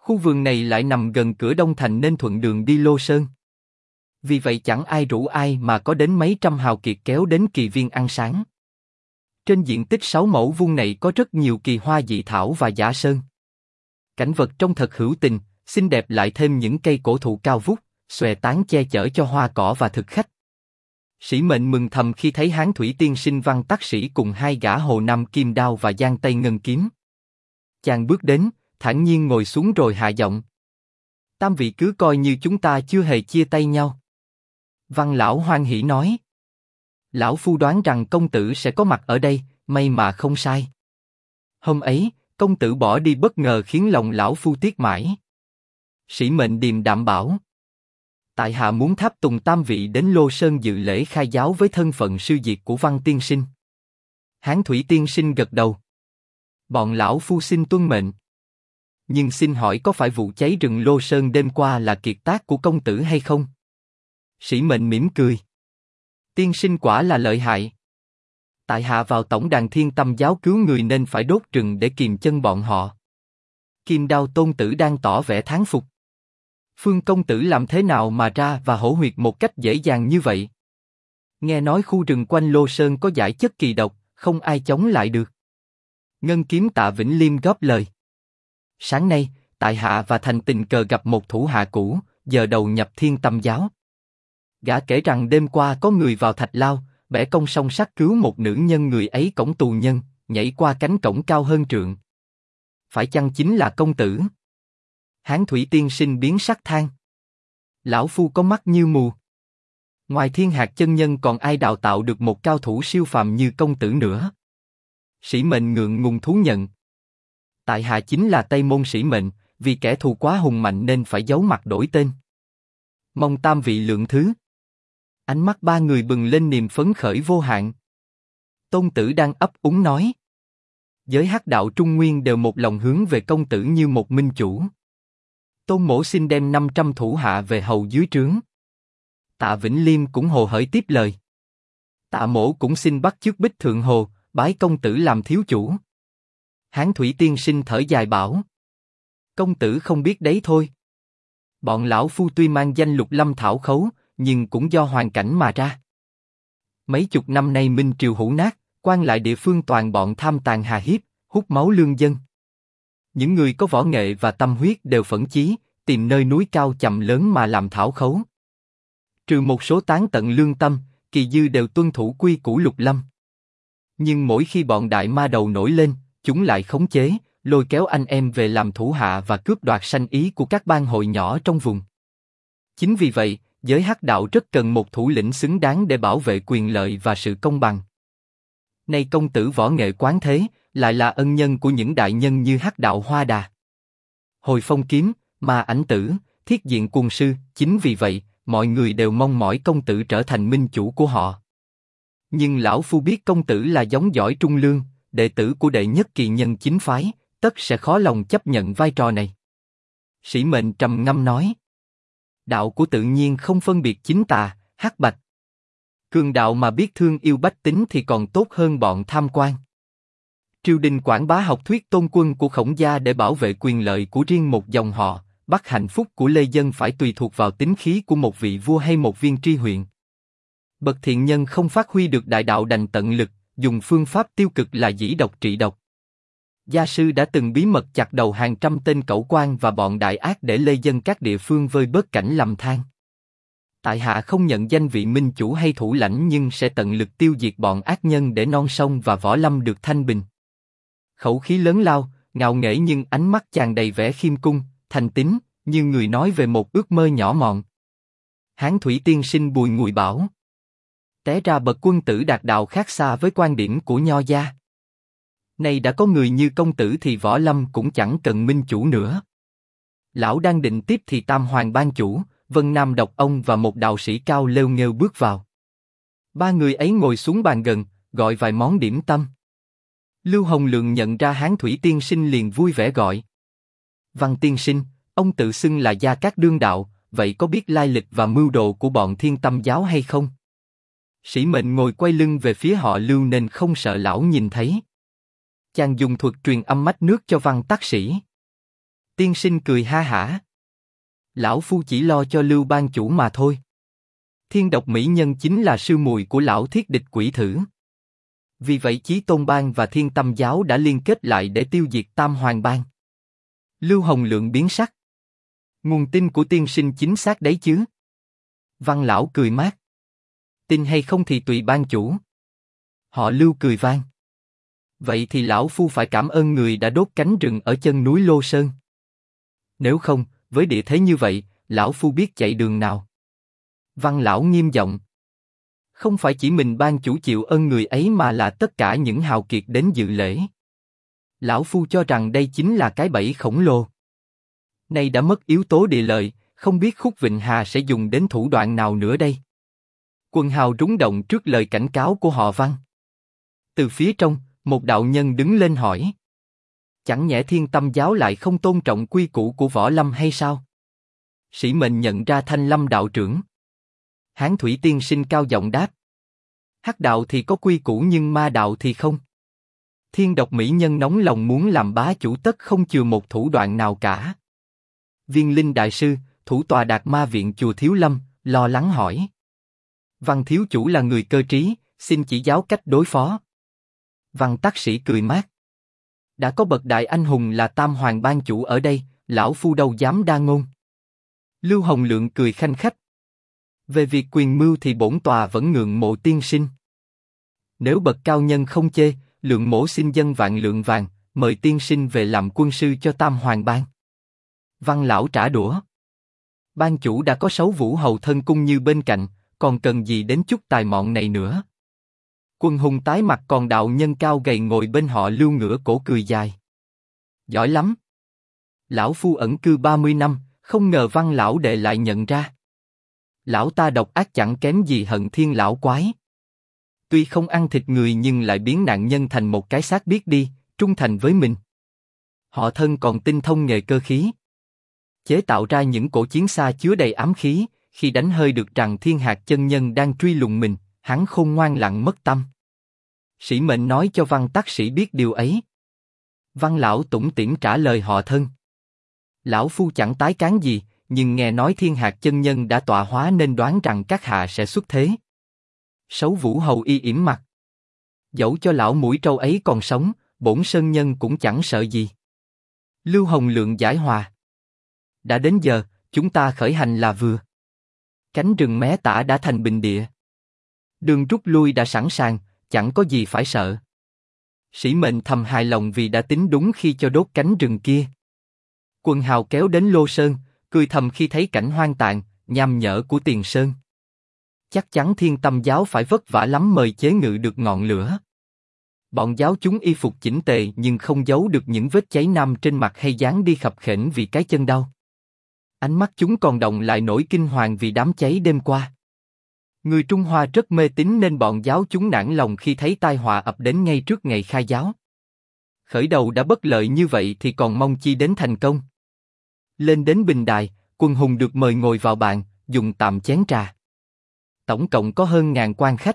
Khu vườn này lại nằm gần cửa Đông Thành nên thuận đường đi Lô Sơn. Vì vậy chẳng ai rủ ai mà có đến mấy trăm hào kiệt kéo đến Kỳ Viên ăn sáng. Trên diện tích 6 mẫu vuông này có rất nhiều kỳ hoa dị thảo và giả sơn. Cảnh vật trông thật hữu tình, xinh đẹp, lại thêm những cây cổ thụ cao vút, xòe tán che chở cho hoa cỏ và thực khách. Sĩ Mệnh mừng thầm khi thấy Hán Thủy Tiên Sinh Văn Tắc Sĩ cùng hai gã Hồ Nam Kim Đao và Giang Tây Ngân Kiếm. Chàng bước đến, thản nhiên ngồi xuống rồi hạ giọng. Tam vị cứ coi như chúng ta chưa hề chia tay nhau. Văn lão hoan hỉ nói. Lão phu đoán rằng công tử sẽ có mặt ở đây, may mà không sai. Hôm ấy, công tử bỏ đi bất ngờ khiến lòng lão phu tiếc mãi. Sĩ Mệnh điềm đạm bảo. Tại hạ muốn tháp tùng tam vị đến Lô Sơn dự lễ khai giáo với thân phận sư diệt của Văn tiên sinh. Hán Thủy Tiên Sinh gật đầu. Bọn lão phu xin tuân mệnh. Nhưng xin hỏi có phải vụ cháy rừng Lô Sơn đêm qua là kiệt tác của công tử hay không? Sĩ Mệnh mỉm cười. Tiên sinh quả là lợi hại. Tại hạ vào tổng đàn Thiên Tâm giáo cứu người nên phải đốt rừng để kìm chân bọn họ. Kim Đao tôn tử đang tỏ vẻ thán phục. Phương công tử làm thế nào mà ra và hổ huyệt một cách dễ dàng như vậy? Nghe nói khu rừng quanh Lô Sơn có giải chất kỳ độc, không ai chống lại được. Ngân Kiếm Tạ Vĩnh Liêm góp lời. Sáng nay, tại hạ và Thành tình cờ gặp một thủ hạ cũ, giờ đầu nhập Thiên Tâm giáo. Gã kể rằng đêm qua có người vào thạch lao, bẻ cong song sắt cứu một nữ nhân, người ấy cõng tù nhân, nhảy qua cánh cổng cao hơn trượng. Phải chăng chính là công tử? Hán Thủy Tiên Sinh biến sắc than. Lão phu có mắt như mù. Ngoài Thiên Hạc chân nhân còn ai đào tạo được một cao thủ siêu phàm như công tử nữa? Sĩ Mệnh ngượng ngùng thú nhận. Tại hạ chính là Tây Môn Sĩ Mệnh, vì kẻ thù quá hùng mạnh nên phải giấu mặt đổi tên. Mong tam vị lượng thứ. Ánh mắt ba người bừng lên niềm phấn khởi vô hạn. Tôn tử đang ấp úng nói. Giới Hắc đạo Trung Nguyên đều một lòng hướng về công tử như một minh chủ. Tôn mỗ xin đem 500 thủ hạ về hầu dưới trướng. Tạ Vĩnh Liêm cũng hồ hởi tiếp lời. Tạ mỗ cũng xin bắt chước Bích Thượng Hồ, bái công tử làm thiếu chủ. Hán Thủy Tiên Sinh thở dài bảo. Công tử không biết đấy thôi. Bọn lão phu tuy mang danh Lục Lâm Thảo Khấu, nhưng cũng do hoàn cảnh mà ra. Mấy chục năm nay Minh Triều hủ nát, quan lại địa phương toàn bọn tham tàn hà hiếp, hút máu lương dân. Những người có võ nghệ và tâm huyết đều phẫn chí, tìm nơi núi cao chầm lớn mà làm thảo khấu. Trừ một số tán tận lương tâm, kỳ dư đều tuân thủ quy củ Lục Lâm. Nhưng mỗi khi bọn đại ma đầu nổi lên, chúng lại khống chế, lôi kéo anh em về làm thủ hạ và cướp đoạt sanh ý của các bang hội nhỏ trong vùng. Chính vì vậy, giới Hắc đạo rất cần một thủ lĩnh xứng đáng để bảo vệ quyền lợi và sự công bằng. Nay công tử võ nghệ quán thế, lại là ân nhân của những đại nhân như Hắc đạo Hoa Đà, Hồi Phong Kiếm, Ma Ảnh Tử, Thiết Diện Quân Sư. Chính vì vậy, mọi người đều mong mỏi công tử trở thành minh chủ của họ. Nhưng lão phu biết công tử là giống giỏi trung lương, đệ tử của đệ nhất kỳ nhân chính phái, tất sẽ khó lòng chấp nhận vai trò này. Sĩ Mệnh trầm ngâm nói. Đạo của tự nhiên không phân biệt chính tà, hắc bạch. Cường đạo mà biết thương yêu bách tính thì còn tốt hơn bọn tham quan. Triều đình quảng bá học thuyết tôn quân của Khổng gia để bảo vệ quyền lợi của riêng một dòng họ, bắt hạnh phúc của lê dân phải tùy thuộc vào tính khí của một vị vua hay một viên tri huyện. Bậc thiện nhân không phát huy được đại đạo đành tận lực, dùng phương pháp tiêu cực là dĩ độc trị độc. Gia sư đã từng bí mật chặt đầu hàng trăm tên cẩu quan và bọn đại ác để lê dân các địa phương vơi bớt cảnh lầm than. Tại hạ không nhận danh vị minh chủ hay thủ lãnh nhưng sẽ tận lực tiêu diệt bọn ác nhân để non sông và võ lâm được thanh bình. Khẩu khí lớn lao, ngạo nghễ nhưng ánh mắt tràn đầy vẻ khiêm cung, thành tín, như người nói về một ước mơ nhỏ mọn. Hán Thủy Tiên Sinh bùi ngùi bảo. Té ra bậc quân tử đạt đạo khác xa với quan điểm của nho gia. Nay đã có người như công tử thì võ lâm cũng chẳng cần minh chủ nữa. Lão đang định tiếp thì Tam Hoàng ban chủ, Vân Nam Độc Ông và một đạo sĩ cao lêu nghêu bước vào. Ba người ấy ngồi xuống bàn gần, gọi vài món điểm tâm. Lưu Hồng Lượng nhận ra Hán Thủy Tiên Sinh liền vui vẻ gọi. Văn tiên sinh, ông tự xưng là Gia Cát Đương đạo, vậy có biết lai lịch và mưu đồ của bọn Thiên Tâm giáo hay không? Sĩ Mệnh ngồi quay lưng về phía họ Lưu nên không sợ lão nhìn thấy. Chàng dùng thuật truyền âm mách nước cho Văn Tắc Sĩ. Tiên sinh cười ha hả. Lão phu chỉ lo cho Lưu ban chủ mà thôi. Thiên độc mỹ nhân chính là sư muội của lão thiết địch quỷ thử. Vì vậy Chí Tôn Bang và Thiên Tâm Giáo đã liên kết lại để tiêu diệt Tam Hoàng Bang. Lưu Hồng Lượng biến sắc. Nguồn tin của tiên sinh chính xác đấy chứ? Văn lão cười mát. Tin hay không thì tùy ban chủ. Họ Lưu cười vang. Vậy thì lão phu phải cảm ơn người đã đốt cánh rừng ở chân núi Lô Sơn. Nếu không, với địa thế như vậy, lão phu biết chạy đường nào. Văn lão nghiêm giọng. Không phải chỉ mình ban chủ chịu ơn người ấy mà là tất cả những hào kiệt đến dự lễ. Lão phu cho rằng đây chính là cái bẫy khổng lồ. Nay đã mất yếu tố địa lợi, không biết Khúc Vịnh Hà sẽ dùng đến thủ đoạn nào nữa đây. Quần hào rúng động trước lời cảnh cáo của họ Văn. Từ phía trong, một đạo nhân đứng lên hỏi. Chẳng nhẽ Thiên Tâm Giáo lại không tôn trọng quy củ của Võ Lâm hay sao? Sĩ mệnh nhận ra Thanh Lâm đạo trưởng. Hán Thủy tiên sinh cao giọng đáp. Hắc đạo thì có quy củ nhưng ma đạo thì không. Thiên độc mỹ nhân nóng lòng muốn làm bá chủ tất không chừa một thủ đoạn nào cả. Viên Linh đại sư, thủ tọa Đạt Ma viện chùa Thiếu Lâm, lo lắng hỏi. Văn thiếu chủ là người cơ trí, xin chỉ giáo cách đối phó. Văn tác sĩ cười mát. Đã có bậc đại anh hùng là Tam Hoàng Bang chủ ở đây, lão phu đâu dám đa ngôn. Lưu Hồng Lượng cười khanh khách. Về việc quyền mưu thì bổn tòa vẫn ngưỡng mộ tiên sinh. Nếu bậc cao nhân không chê, Lượng mổ xin dân vạn lượng vàng, mời tiên sinh về làm quân sư cho Tam Hoàng Bang. Văn lão trả đũa. Ban chủ đã có 6 vũ hầu thân cung như bên cạnh, còn cần gì đến chút tài mọn này nữa. Quân hùng tái mặt còn đạo nhân cao gầy ngồi bên họ Lưu ngửa cổ cười dài. Giỏi lắm. Lão phu ẩn cư 30 năm, không ngờ Văn lão đệ lại nhận ra. Lão ta độc ác chẳng kém gì Hận Thiên lão quái. Tuy không ăn thịt người nhưng lại biến nạn nhân thành một cái xác biết đi, trung thành với mình. Họ thân còn tinh thông nghề cơ khí. Chế tạo ra những cổ chiến xa chứa đầy ám khí, khi đánh hơi được rằng Thiên Hạc chân nhân đang truy lùng mình, hắn khôn ngoan lặng mất tâm. Sĩ mệnh nói cho Văn tác sĩ biết điều ấy. Văn lão tủm tỉm trả lời họ thân. Lão phu chẳng tái cán gì, nhưng nghe nói Thiên Hạc chân nhân đã tọa hóa nên đoán rằng các hạ sẽ xuất thế. 6 vũ hầu y yểm mặt. Dẫu cho lão mũi trâu ấy còn sống, bổn sơn nhân cũng chẳng sợ gì. Lưu Hồng Lượng giải hòa. Đã đến giờ, chúng ta khởi hành là vừa. Cánh rừng mé tả đã thành bình địa. Đường rút lui đã sẵn sàng, chẳng có gì phải sợ. Sĩ mệnh thầm hài lòng vì đã tính đúng khi cho đốt cánh rừng kia. Quần hào kéo đến Lô Sơn, cười thầm khi thấy cảnh hoang tàn, nham nhở của Tiền Sơn. Chắc chắn Thiên Tâm Giáo phải vất vả lắm mời chế ngự được ngọn lửa. Bọn giáo chúng y phục chỉnh tề nhưng không giấu được những vết cháy nam trên mặt hay dáng đi khập khểnh vì cái chân đau. Ánh mắt chúng còn động lại nỗi kinh hoàng vì đám cháy đêm qua. Người Trung Hoa rất mê tín nên bọn giáo chúng nản lòng khi thấy tai họa ập đến ngay trước ngày khai giáo. Khởi đầu đã bất lợi như vậy thì còn mong chi đến thành công. Lên đến bình đài, quân hùng được mời ngồi vào bàn, dùng tạm chén trà. Tổng cộng có hơn 1000 quan khách.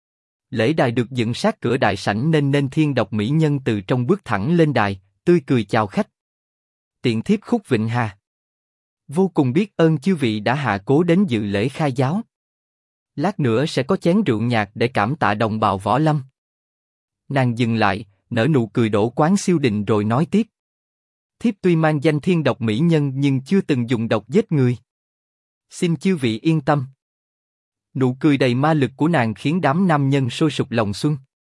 Lễ đài được dựng sát cửa đại sảnh nên thiên độc mỹ nhân từ trong bước thẳng lên đài, tươi cười chào khách. Tiện thiếp Khúc Vịnh Hà. Vô cùng biết ơn chư vị đã hạ cố đến dự lễ khai giáo. Lát nữa sẽ có chén rượu nhạc để cảm tạ đồng bào Võ Lâm. Nàng dừng lại, nở nụ cười đổ quán siêu định rồi nói tiếp. Thiếp tuy mang danh thiên độc mỹ nhân nhưng chưa từng dùng độc giết người. Xin chư vị yên tâm. Nụ cười đầy ma lực của nàng khiến đám nam nhân sôi sục lòng xuân.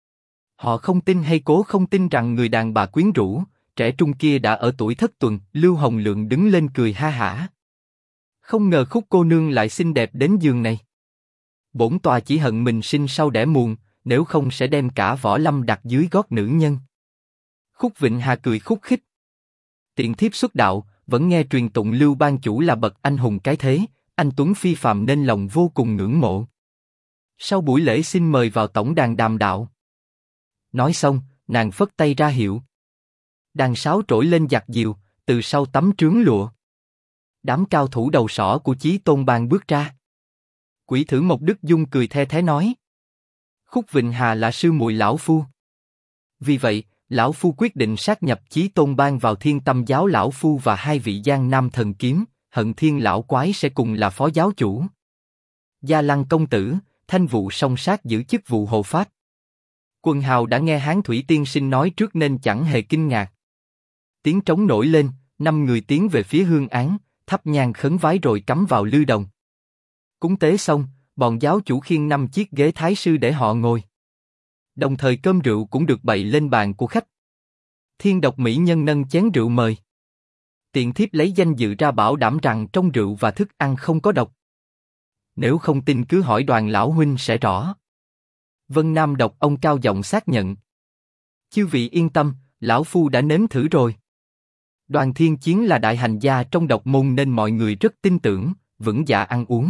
Họ không tin hay cố không tin rằng người đàn bà quyến rũ, trẻ trung kia đã ở tuổi thất tuần. Lưu Hồng Lượng đứng lên cười ha hả. Không ngờ Khúc cô nương lại xinh đẹp đến giường này. Bổn tòa chỉ hận mình sinh sau đẻ muộn, nếu không sẽ đem cả Võ Lâm đặt dưới gót nữ nhân. Khúc Vịnh Hà cười khúc khích. Tiện thiếp xuất đạo, vẫn nghe truyền tụng Lưu ban chủ là bậc anh hùng cái thế, anh tuấn phi phàm nên lòng vô cùng ngưỡng mộ. Sau buổi lễ xin mời vào tổng đàn đàm đạo. Nói xong, nàng phất tay ra hiệu. Đàn sáo trỗi lên giặt diều, từ sau tấm trướng lụa. Đám cao thủ đầu sỏ của Chí Tôn Bang bước ra. Quỷ thử Mộc Đức Dung cười the thé nói. Khúc Vịnh Hà là sư muội lão phu. Vì vậy, lão phu quyết định sát nhập Chí Tôn Bang vào Thiên Tâm giáo. Lão phu và hai vị Giang Nam thần kiếm, Hận Thiên lão quái sẽ cùng là phó giáo chủ. Gia Lăng công tử, Thanh Vụ song sát giữ chức vụ hộ pháp. Quần hào đã nghe Hán Thủy tiên sinh nói trước nên chẳng hề kinh ngạc. Tiếng trống nổi lên, 5 người tiến về phía hương án, thắp nhang khấn vái rồi cắm vào lư đồng. Cúng tế xong, bọn giáo chủ khiêng 5 chiếc ghế thái sư để họ ngồi. Đồng thời cơm rượu cũng được bày lên bàn của khách. Thiên Độc mỹ nhân nâng chén rượu mời. Tiện thiếp lấy danh dự ra bảo đảm rằng trong rượu và thức ăn không có độc. Nếu không tin cứ hỏi Đoàn lão huynh sẽ rõ. Vân Nam Độc ông cao giọng xác nhận. Chư vị yên tâm, lão phu đã nếm thử rồi. Đoàn Thiên Chiến là đại hành gia trong độc môn nên mọi người rất tin tưởng, vững dạ ăn uống.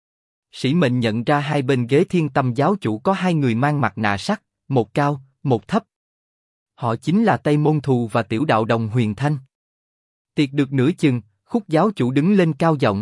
Sĩ mệnh nhận ra hai bên ghế Thiên Tâm giáo chủ có 2 người mang mặt nạ sắt, một cao, một thấp. Họ chính là Tây Môn Thù và Tiểu Đạo Đồng Huyền Thanh. Tiệc được nửa chừng, Khúc giáo chủ đứng lên cao giọng.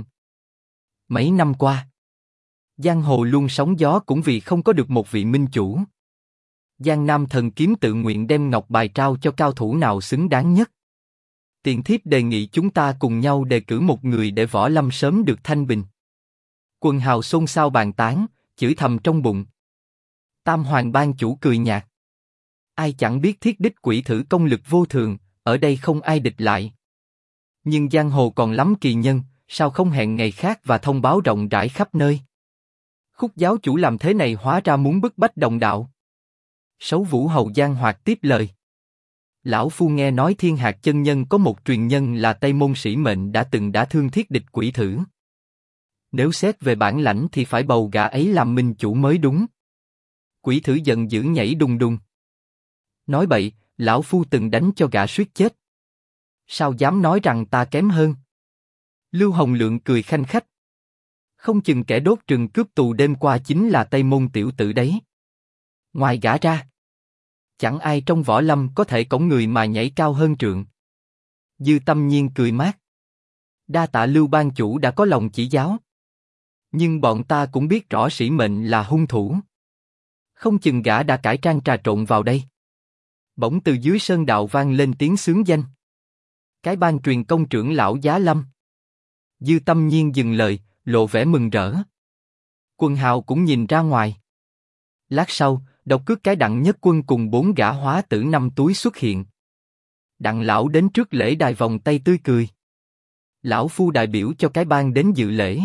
Mấy năm qua, giang hồ luôn sóng gió cũng vì không có được một vị minh chủ. Giang Nam thần kiếm tự nguyện đem ngọc bài trao cho cao thủ nào xứng đáng nhất. Tiện thiếp đề nghị chúng ta cùng nhau đề cử một người để võ lâm sớm được thanh bình. Quần hào xôn xao bàn tán, chửi thầm trong bụng. Tam Hoàng ban chủ cười nhạt. Ai chẳng biết Thiết Đích quỷ thử công lực vô thường, ở đây không ai địch lại. Nhưng giang hồ còn lắm kỳ nhân, sao không hẹn ngày khác và thông báo rộng rãi khắp nơi. Khúc giáo chủ làm thế này hóa ra muốn bức bách đồng đạo. Sấu Vũ Hầu Giang Hoạt tiếp lời. Lão phu nghe nói Thiên Hạc chân nhân có một truyền nhân là Tây Môn Sĩ Mệnh đã từng đả thương Thiết Địch quỷ thử. Nếu xét về bản lãnh thì phải bầu gã ấy làm minh chủ mới đúng. Quỷ thử giận dữ nhảy đùng đùng. Nói bậy, lão phu từng đánh cho gã suýt chết. Sao dám nói rằng ta kém hơn? Lưu Hồng Lượng cười khanh khách. Không chừng kẻ đốt rừng cướp tù đêm qua chính là Tây Môn tiểu tử đấy. Ngoài gã ra, chẳng ai trong võ lâm có thể cõng người mà nhảy cao hơn trượng. Dư Tâm Nhiên cười mát. Đa tạ Lưu ban chủ đã có lòng chỉ giáo. Nhưng bọn ta cũng biết rõ Sĩ Mệnh là hung thủ. Không chừng gã đã cải trang trà trộn vào đây. Bỗng từ dưới sơn đạo vang lên tiếng xướng danh. Cái ban truyền công trưởng lão Giá Lâm. Dư Tâm Nhiên dừng lời, lộ vẻ mừng rỡ. Quần hào cũng nhìn ra ngoài. Lát sau, Độc Cước cái Đặng Nhất Quân cùng 4 gã hóa tử 5 túi xuất hiện. Đặng lão đến trước lễ đài vòng tay tươi cười. Lão phu đại biểu cho cái ban đến dự lễ.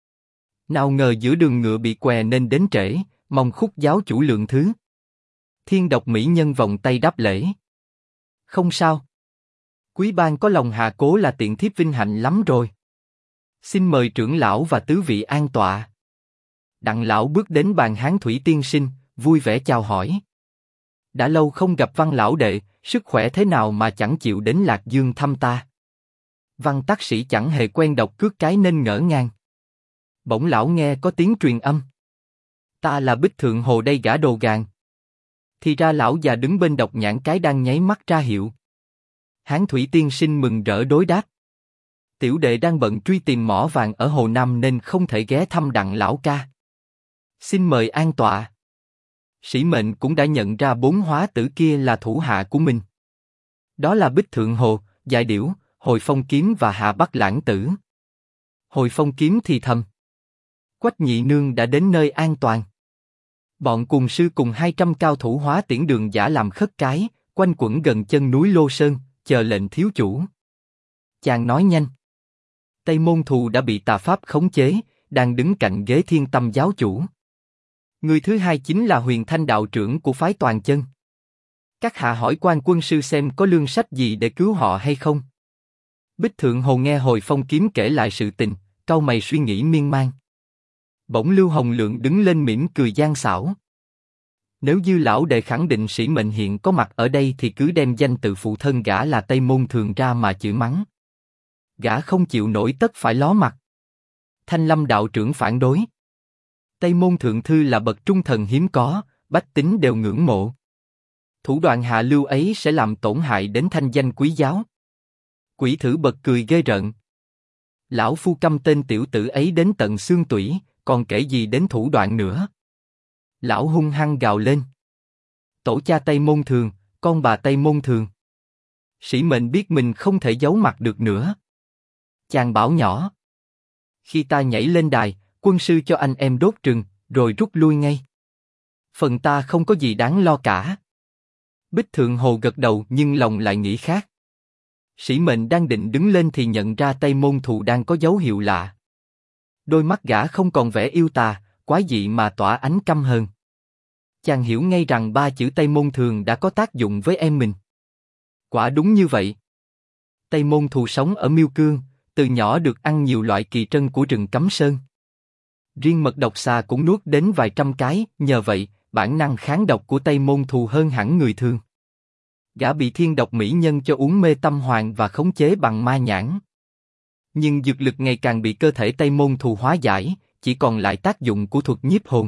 Nào ngờ giữa đường ngựa bị què nên đến trễ, mong Khúc giáo chủ lượng thứ. Thiên Độc mỹ nhân vòng tay đáp lễ. Không sao. Quý ban có lòng hạ cố là tiện thiếp vinh hạnh lắm rồi. Xin mời trưởng lão và tứ vị an tọa. Đặng lão bước đến bàn Hán Thủy tiên sinh, vui vẻ chào hỏi. Đã lâu không gặp Văn lão đệ, sức khỏe thế nào mà chẳng chịu đến Lạc Dương thăm ta? Văn tác sĩ chẳng hề quen Độc Cước cái nên ngỡ ngàng. Bỗng lão nghe có tiếng truyền âm. Ta là Bích Thượng Hồ đây gã đồ gàn. Thì ra lão già đứng bên Độc Nhãn cái đang nháy mắt ra hiệu. Hán Thủy tiên sinh mừng rỡ đối đáp. Tiểu đệ đang bận truy tìm mỏ vàng ở Hồ Nam nên không thể ghé thăm Đặng lão ca. Xin mời an tọa. Sĩ Mệnh cũng đã nhận ra 4 hóa tử kia là thủ hạ của mình. Đó là Bích Thượng Hồ, Dài Điểu, Hồi Phong Kiếm và Hạ Bắc Lãng Tử. Hồi Phong Kiếm thì thầm. Quách nhị nương đã đến nơi an toàn. Bọn cùng sư cùng 200 cao thủ hóa tiễn đường giả làm khất cái, quanh quẩn gần chân núi Lô Sơn, chờ lệnh thiếu chủ. Chàng nói nhanh. Tây Môn Thù đã bị tà pháp khống chế, đang đứng cạnh ghế Thiên Tâm giáo chủ. Người thứ hai chính là Huyền Thanh đạo trưởng của phái Toàn Chân. Các hạ hỏi Quan quân sư xem có lương sách gì để cứu họ hay không. Bích Thượng Hồ nghe Hồi Phong Kiếm kể lại sự tình, cau mày suy nghĩ miên man. Bỗng Lưu Hồng Lượng đứng lên mỉm cười gian xảo. Nếu Dư lão đệ khẳng định Sĩ Mệnh hiện có mặt ở đây thì cứ đem danh tự phụ thân gã là Tây Môn Thường ra mà chửi mắng. Gã không chịu nổi tất phải ló mặt. Thanh Lâm đạo trưởng phản đối. Tây Môn Thượng thư là bậc trung thần hiếm có, bách tính đều ngưỡng mộ. Thủ đoạn hạ lưu ấy sẽ làm tổn hại đến thanh danh quý giáo. Quỷ thử bật cười ghê rợn. Lão phu căm tên tiểu tử ấy đến tận xương tủy, còn kể gì đến thủ đoạn nữa. Lão hung hăng gào lên. Tổ cha Tây Môn Thường, con bà Tây Môn Thường. Sĩ Mệnh biết mình không thể giấu mặt được nữa. Chàng bảo nhỏ. Khi ta nhảy lên đài, quân sư cho anh em đốt rừng, rồi rút lui ngay. Phần ta không có gì đáng lo cả. Bích Thượng Hồ gật đầu nhưng lòng lại nghĩ khác. Sĩ Mệnh đang định đứng lên thì nhận ra Tây Môn Thù đang có dấu hiệu lạ. Đôi mắt gã không còn vẻ yêu tà, quái dị mà tỏa ánh căm hờn. Chàng hiểu ngay rằng ba chữ Tây Môn Thường đã có tác dụng với em mình. Quả đúng như vậy. Tây Môn Thù sống ở Miêu Cương, từ nhỏ được ăn nhiều loại kỳ trân của rừng Cấm Sơn. Riêng mật độc xà cũng nuốt đến vài trăm cái, nhờ vậy, bản năng kháng độc của Tây Môn Thù hơn hẳn người thường. Gã bị thiên độc mỹ nhân cho uống mê tâm hoàng và khống chế bằng ma nhãn. Nhưng dược lực ngày càng bị cơ thể Tây Môn Thù hóa giải, chỉ còn lại tác dụng của thuật nhiếp hồn.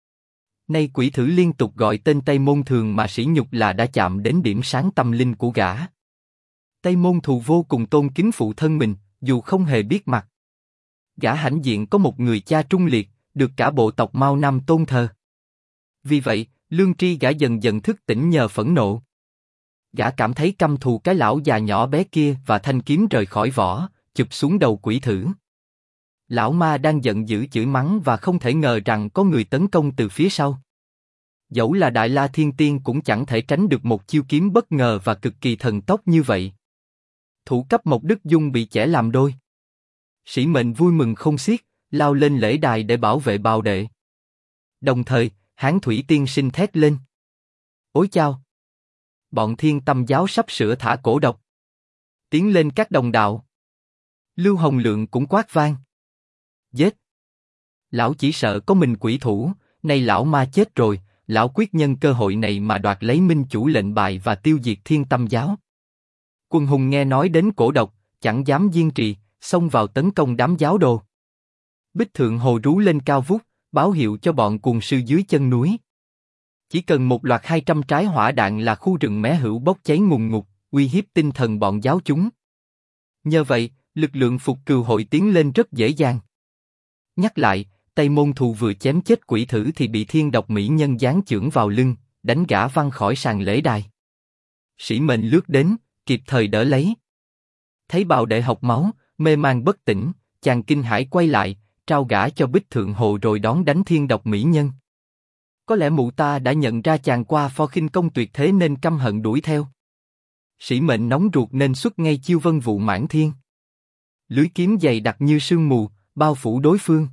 Nay quỷ thử liên tục gọi tên Tây Môn Thường mà sỉ nhục là đã chạm đến điểm sáng tâm linh của gã. Tây Môn Thù vô cùng tôn kính phụ thân mình, dù không hề biết mặt. Gã hãnh diện có một người cha trung liệt, được cả bộ tộc Mao Nam tôn thờ. Vì vậy, lương tri gã dần dần thức tỉnh nhờ phẫn nộ. Gã cảm thấy căm thù cái lão già nhỏ bé kia và thanh kiếm rời khỏi vỏ, chụp xuống đầu quỷ thử. Lão ma đang giận dữ chửi mắng và không thể ngờ rằng có người tấn công từ phía sau. Dẫu là Đại La Thiên Tiên cũng chẳng thể tránh được một chiêu kiếm bất ngờ và cực kỳ thần tốc như vậy. Thủ cấp Mộc Đức Dung bị chẻ làm đôi. Sĩ Mệnh vui mừng không xiết, lao lên lễ đài để bảo vệ bào đệ. Đồng thời, Hán Thủy Tiên Sinh thét lên. Ối chao! Bọn Thiên Tâm giáo sắp sửa thả cổ độc. Tiến lên các đồng đạo. Lưu Hồng Lượng cũng quát vang. Giết! Lão chỉ sợ có mình quỷ thủ, nay lão ma chết rồi, lão quyết nhân cơ hội này mà đoạt lấy minh chủ lệnh bài và tiêu diệt Thiên Tâm giáo. Quân hùng nghe nói đến cổ độc, chẳng dám diên trì, xông vào tấn công đám giáo đồ. Bích Thượng Hồ rú lên cao vút, báo hiệu cho bọn cuồng sư dưới chân núi. Chỉ cần một loạt 200 trái hỏa đạn là khu rừng mé hữu bốc cháy ngùn ngụt, uy hiếp tinh thần bọn giáo chúng. Nhờ vậy, lực lượng phục cừu hội tiến lên rất dễ dàng. Nhắc lại, Tây Môn Thù vừa chém chết quỷ thử thì bị thiên độc mỹ nhân giáng chưởng vào lưng, đánh gã văng khỏi sàn lễ đài. Sĩ Mệnh lướt đến, kịp thời đỡ lấy. Thấy bào đệ học máu, mê man bất tỉnh, chàng kinh hãi quay lại, trao gã cho Bích Thượng Hồ rồi đón đánh thiên độc mỹ nhân. Có lẽ mụ ta đã nhận ra chàng qua pho khinh công tuyệt thế nên căm hận đuổi theo. Sĩ Mệnh nóng ruột nên xuất ngay chiêu vân vụ mãn thiên. Lưới kiếm dày đặc như sương mù, bao phủ đối phương.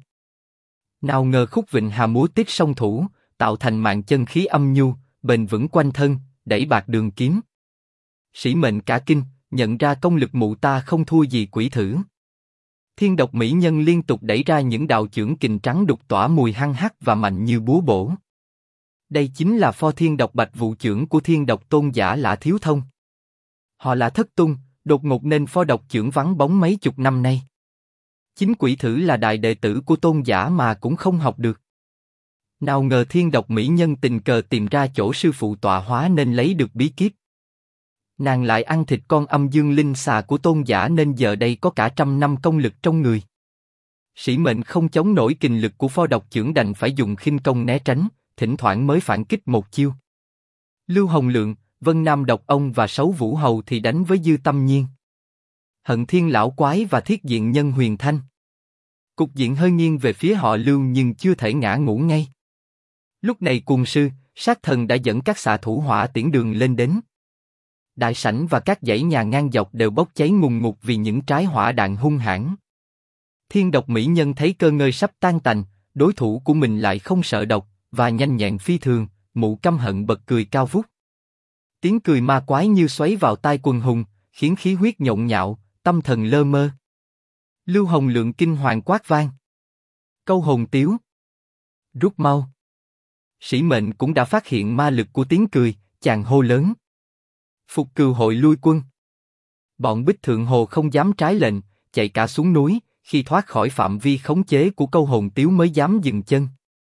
Nào ngờ khúc vịnh hà múa tiết song thủ, tạo thành mạng chân khí âm nhu, bền vững quanh thân, đẩy bạc đường kiếm. Sĩ Mệnh cả kinh, nhận ra công lực mụ ta không thua gì quỷ thử. Thiên độc mỹ nhân liên tục đẩy ra những đạo chưởng kình trắng đục tỏa mùi hăng hắc và mạnh như búa bổ. Đây chính là pho thiên độc bạch vụ chưởng của thiên độc tôn giả Lã Thiếu Thông. Họ là thất tung, đột ngột nên pho độc chưởng vắng bóng mấy chục năm nay. Chính quỷ thử là đại đệ tử của tôn giả mà cũng không học được. Nào ngờ thiên độc mỹ nhân tình cờ tìm ra chỗ sư phụ tọa hóa nên lấy được bí kíp. Nàng lại ăn thịt con âm dương linh xà của tôn giả nên giờ đây có cả 100 năm công lực trong người. Sĩ Mệnh không chống nổi kình lực của pho độc chưởng đành phải dùng khinh công né tránh, thỉnh thoảng mới phản kích một chiêu. Lưu Hồng Lượng, Vân Nam Độc Ông và Sấu Vũ Hầu thì đánh với Dư Tâm Nhiên. Hận Thiên Lão Quái và Thiết Diện Nhân Huyền Thanh. Cục diện hơi nghiêng về phía họ Lưu nhưng chưa thể ngã ngũ ngay. Lúc này cuồng sư, sát thần đã dẫn các xạ thủ hỏa tiễn đường lên đến. Đại sảnh và các dãy nhà ngang dọc đều bốc cháy ngùn ngụt vì những trái hỏa đạn hung hãn. Thiên độc mỹ nhân thấy cơ ngơi sắp tan tành, đối thủ của mình lại không sợ độc và nhanh nhẹn phi thường, mụ căm hận bật cười cao vút. Tiếng cười ma quái như xoáy vào tai quần hùng, khiến khí huyết nhộn nhạo, tâm thần lơ mơ. Lưu Hồng Lượng kinh hoàng quát vang. Câu hồn tiếu. Rút mau. Sĩ Mệnh cũng đã phát hiện ma lực của tiếng cười, chàng hô lớn. Phục cừu hội lui quân. Bọn Bích Thượng Hồ không dám trái lệnh, chạy cả xuống núi, khi thoát khỏi phạm vi khống chế của câu hồn tiếu mới dám dừng chân.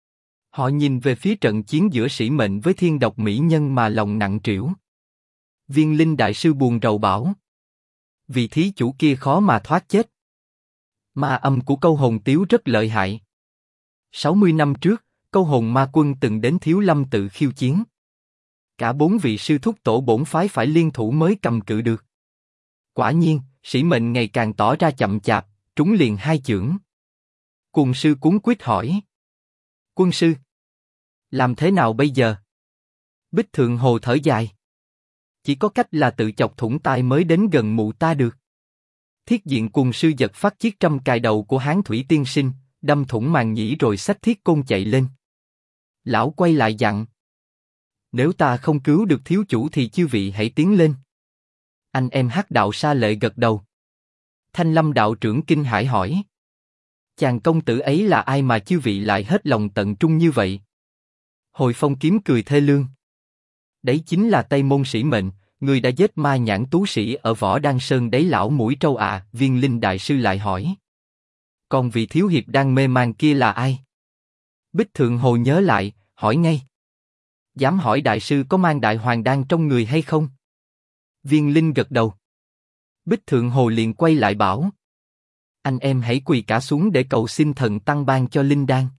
Họ nhìn về phía trận chiến giữa Sĩ Mệnh với thiên độc mỹ nhân mà lòng nặng trĩu. Viên Linh Đại Sư buồn rầu bảo. Vì thí chủ kia khó mà thoát chết. Ma âm của câu hồn tiếu rất lợi hại. 60 năm trước, câu hồn ma quân từng đến Thiếu Lâm tự khiêu chiến. Cả 4 vị sư thúc tổ bổn phái phải liên thủ mới cầm cự được. Quả nhiên, Sĩ Mệnh ngày càng tỏ ra chậm chạp, trúng liền 2 chưởng. Cùng sư cuống quýt hỏi. Quân sư, làm thế nào bây giờ? Bích Thượng Hồ thở dài. Chỉ có cách là tự chọc thủng tai mới đến gần mụ ta được. Thiết Diện Cùng sư giật phát chiếc trâm cài đầu của Hán Thủy tiên sinh, đâm thủng màng nhĩ rồi xách thiết côn chạy lên. Lão quay lại dặn. Nếu ta không cứu được thiếu chủ thì chư vị hãy tiến lên. Anh em Hắc đạo Sa Lệ gật đầu. Thanh Lâm đạo trưởng kinh hãi hỏi. Chàng công tử ấy là ai mà chư vị lại hết lòng tận trung như vậy? Hồi Phong Kiếm cười thê lương. Đấy chính là Tây Môn Sĩ Mệnh, người đã giết ma nhãn tú sĩ ở Võ Đăng Sơn đấy lão mũi trâu à. Viên Linh đại sư lại hỏi. Còn vị thiếu hiệp đang mê man kia là ai? Bích Thượng Hồ nhớ lại, hỏi ngay. Dám hỏi đại sư có mang đại hoàng đan trong người hay không? Viên Linh gật đầu. Bích Thượng Hồ liền quay lại bảo. Anh em hãy quỳ cả xuống để cầu xin thần tăng ban cho linh đan.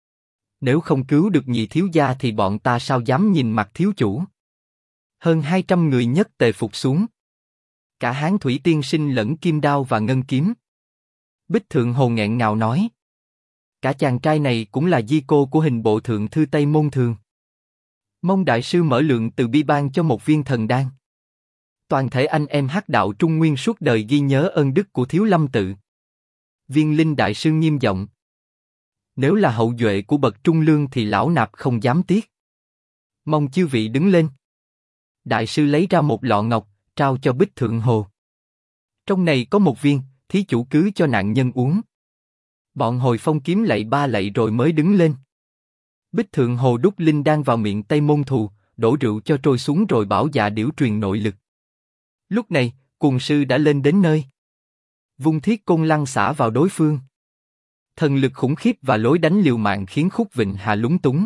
Nếu không cứu được nhị thiếu gia thì bọn ta sao dám nhìn mặt thiếu chủ? Hơn 200 người nhất tề phục xuống. Cả Hán Thủy tiên sinh lẫn Kim Đao và Ngân Kiếm. Bích Thượng Hồ nghẹn ngào nói. Cả chàng trai này cũng là di cô của hình bộ thượng thư Tây Môn Thường. Mong đại sư mở lượng từ bi ban cho một viên thần đan. Toàn thể anh em Hắc đạo Trung Nguyên suốt đời ghi nhớ ơn đức của Thiếu Lâm tự. Viên Linh đại sư nghiêm giọng. Nếu là hậu duệ của bậc trung lương thì lão nạp không dám tiếc. Mong chư vị đứng lên. Đại sư lấy ra một lọ ngọc, trao cho Bích Thượng Hồ. Trong này có một viên, thí chủ cứ cho nạn nhân uống. Bọn Hồi Phong Kiếm lạy 3 lạy rồi mới đứng lên. Bích Thượng Hồ đút linh đan vào miệng Tây Môn Thù, đổ rượu cho trôi xuống rồi bảo dạ điểu truyền nội lực. Lúc này, Cùng sư đã lên đến nơi. Vung thiết côn lăng xả vào đối phương. Thần lực khủng khiếp và lối đánh liều mạng khiến Khúc Vịnh Hà lúng túng.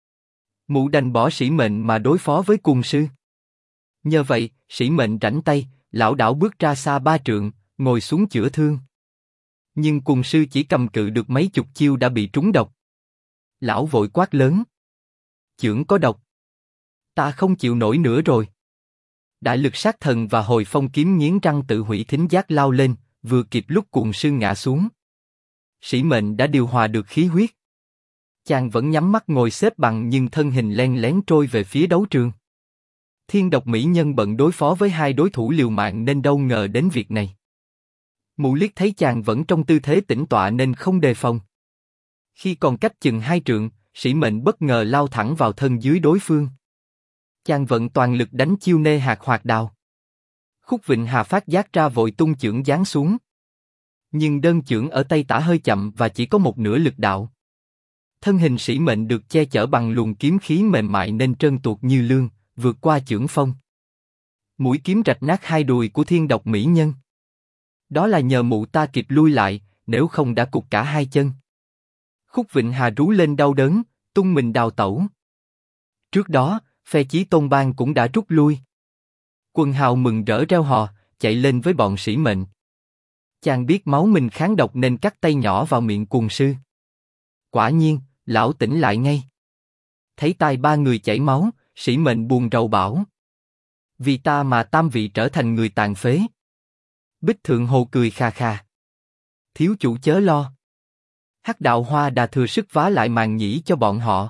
Mụ đành bỏ Sĩ Mệnh mà đối phó với Cùng sư. Nhờ vậy, Sĩ Mệnh rảnh tay, lão đảo bước ra xa 3 trượng, ngồi xuống chữa thương. Nhưng Cùng sư chỉ cầm cự được mấy chục chiêu đã bị trúng độc. Lão vội quát lớn. Chưởng có độc. Ta không chịu nổi nữa rồi. Đại lực sát thần và Hồi Phong Kiếm nghiến răng tự hủy thính giác lao lên, vừa kịp lúc Cùng sư ngã xuống. Sĩ Mệnh đã điều hòa được khí huyết. Chàng vẫn nhắm mắt ngồi xếp bằng nhưng thân hình len lén trôi về phía đấu trường. Thiên Độc mỹ nhân bận đối phó với 2 đối thủ liều mạng nên đâu ngờ đến việc này. Mụ liếc thấy chàng vẫn trong tư thế tĩnh tọa nên không đề phòng. Khi còn cách chừng 2 trượng, Sĩ Mệnh bất ngờ lao thẳng vào thân dưới đối phương. Chàng vận toàn lực đánh chiêu nê hạt hoạt đào. Khúc Vịnh Hà phát giác ra vội tung chưởng giáng xuống. Nhưng đơn chưởng ở tay tả hơi chậm và chỉ có một nửa lực đạo. Thân hình Sĩ Mệnh được che chở bằng luồng kiếm khí mềm mại nên trơn tuột như lương, vượt qua chưởng phong. Mũi kiếm rạch nát 2 đùi của Thiên Độc mỹ nhân. Đó là nhờ mụ ta kịp lui lại, nếu không đã cụt cả 2 chân. Khúc Vịnh Hà rú lên đau đớn, tung mình đào tẩu. Trước đó, phe Chí Tôn bang cũng đã rút lui. Quần hào mừng rỡ reo hò, chạy lên với bọn Sĩ Mệnh. Chàng biết máu mình kháng độc nên cắt tay nhỏ vào miệng Cùng sư. Quả nhiên, lão tỉnh lại ngay. Thấy tai 3 người chảy máu, Sĩ Mệnh buồn rầu bảo. Vì ta mà tam vị trở thành người tàn phế. Bích Thượng Hồ cười khà khà. Thiếu chủ chớ lo. Hắc đạo Hoa đã thừa sức vá lại màn nhĩ cho bọn họ.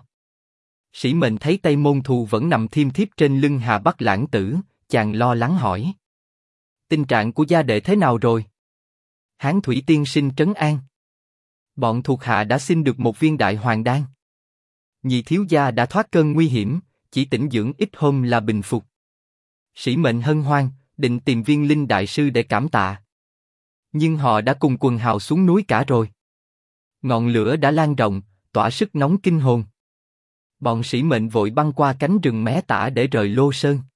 Sĩ Mệnh thấy Tây Môn Thù vẫn nằm thiêm thiếp trên lưng Hà Bắc Lãng Tử, chàng lo lắng hỏi. Tình trạng của gia đệ thế nào rồi? Hán Thủy tiên sinh trấn an. Bọn thuộc hạ đã xin được một viên đại hoàng đan. Nhị thiếu gia đã thoát cơn nguy hiểm, chỉ tĩnh dưỡng ít hôm là bình phục. Sĩ Mệnh hân hoan, định tìm Viên Linh đại sư để cảm tạ. Nhưng họ đã cùng quần hào xuống núi cả rồi. Ngọn lửa đã lan rộng, tỏa sức nóng kinh hồn. Bọn Sĩ Mệnh vội băng qua cánh rừng Mé Tả để rời Lô Sơn.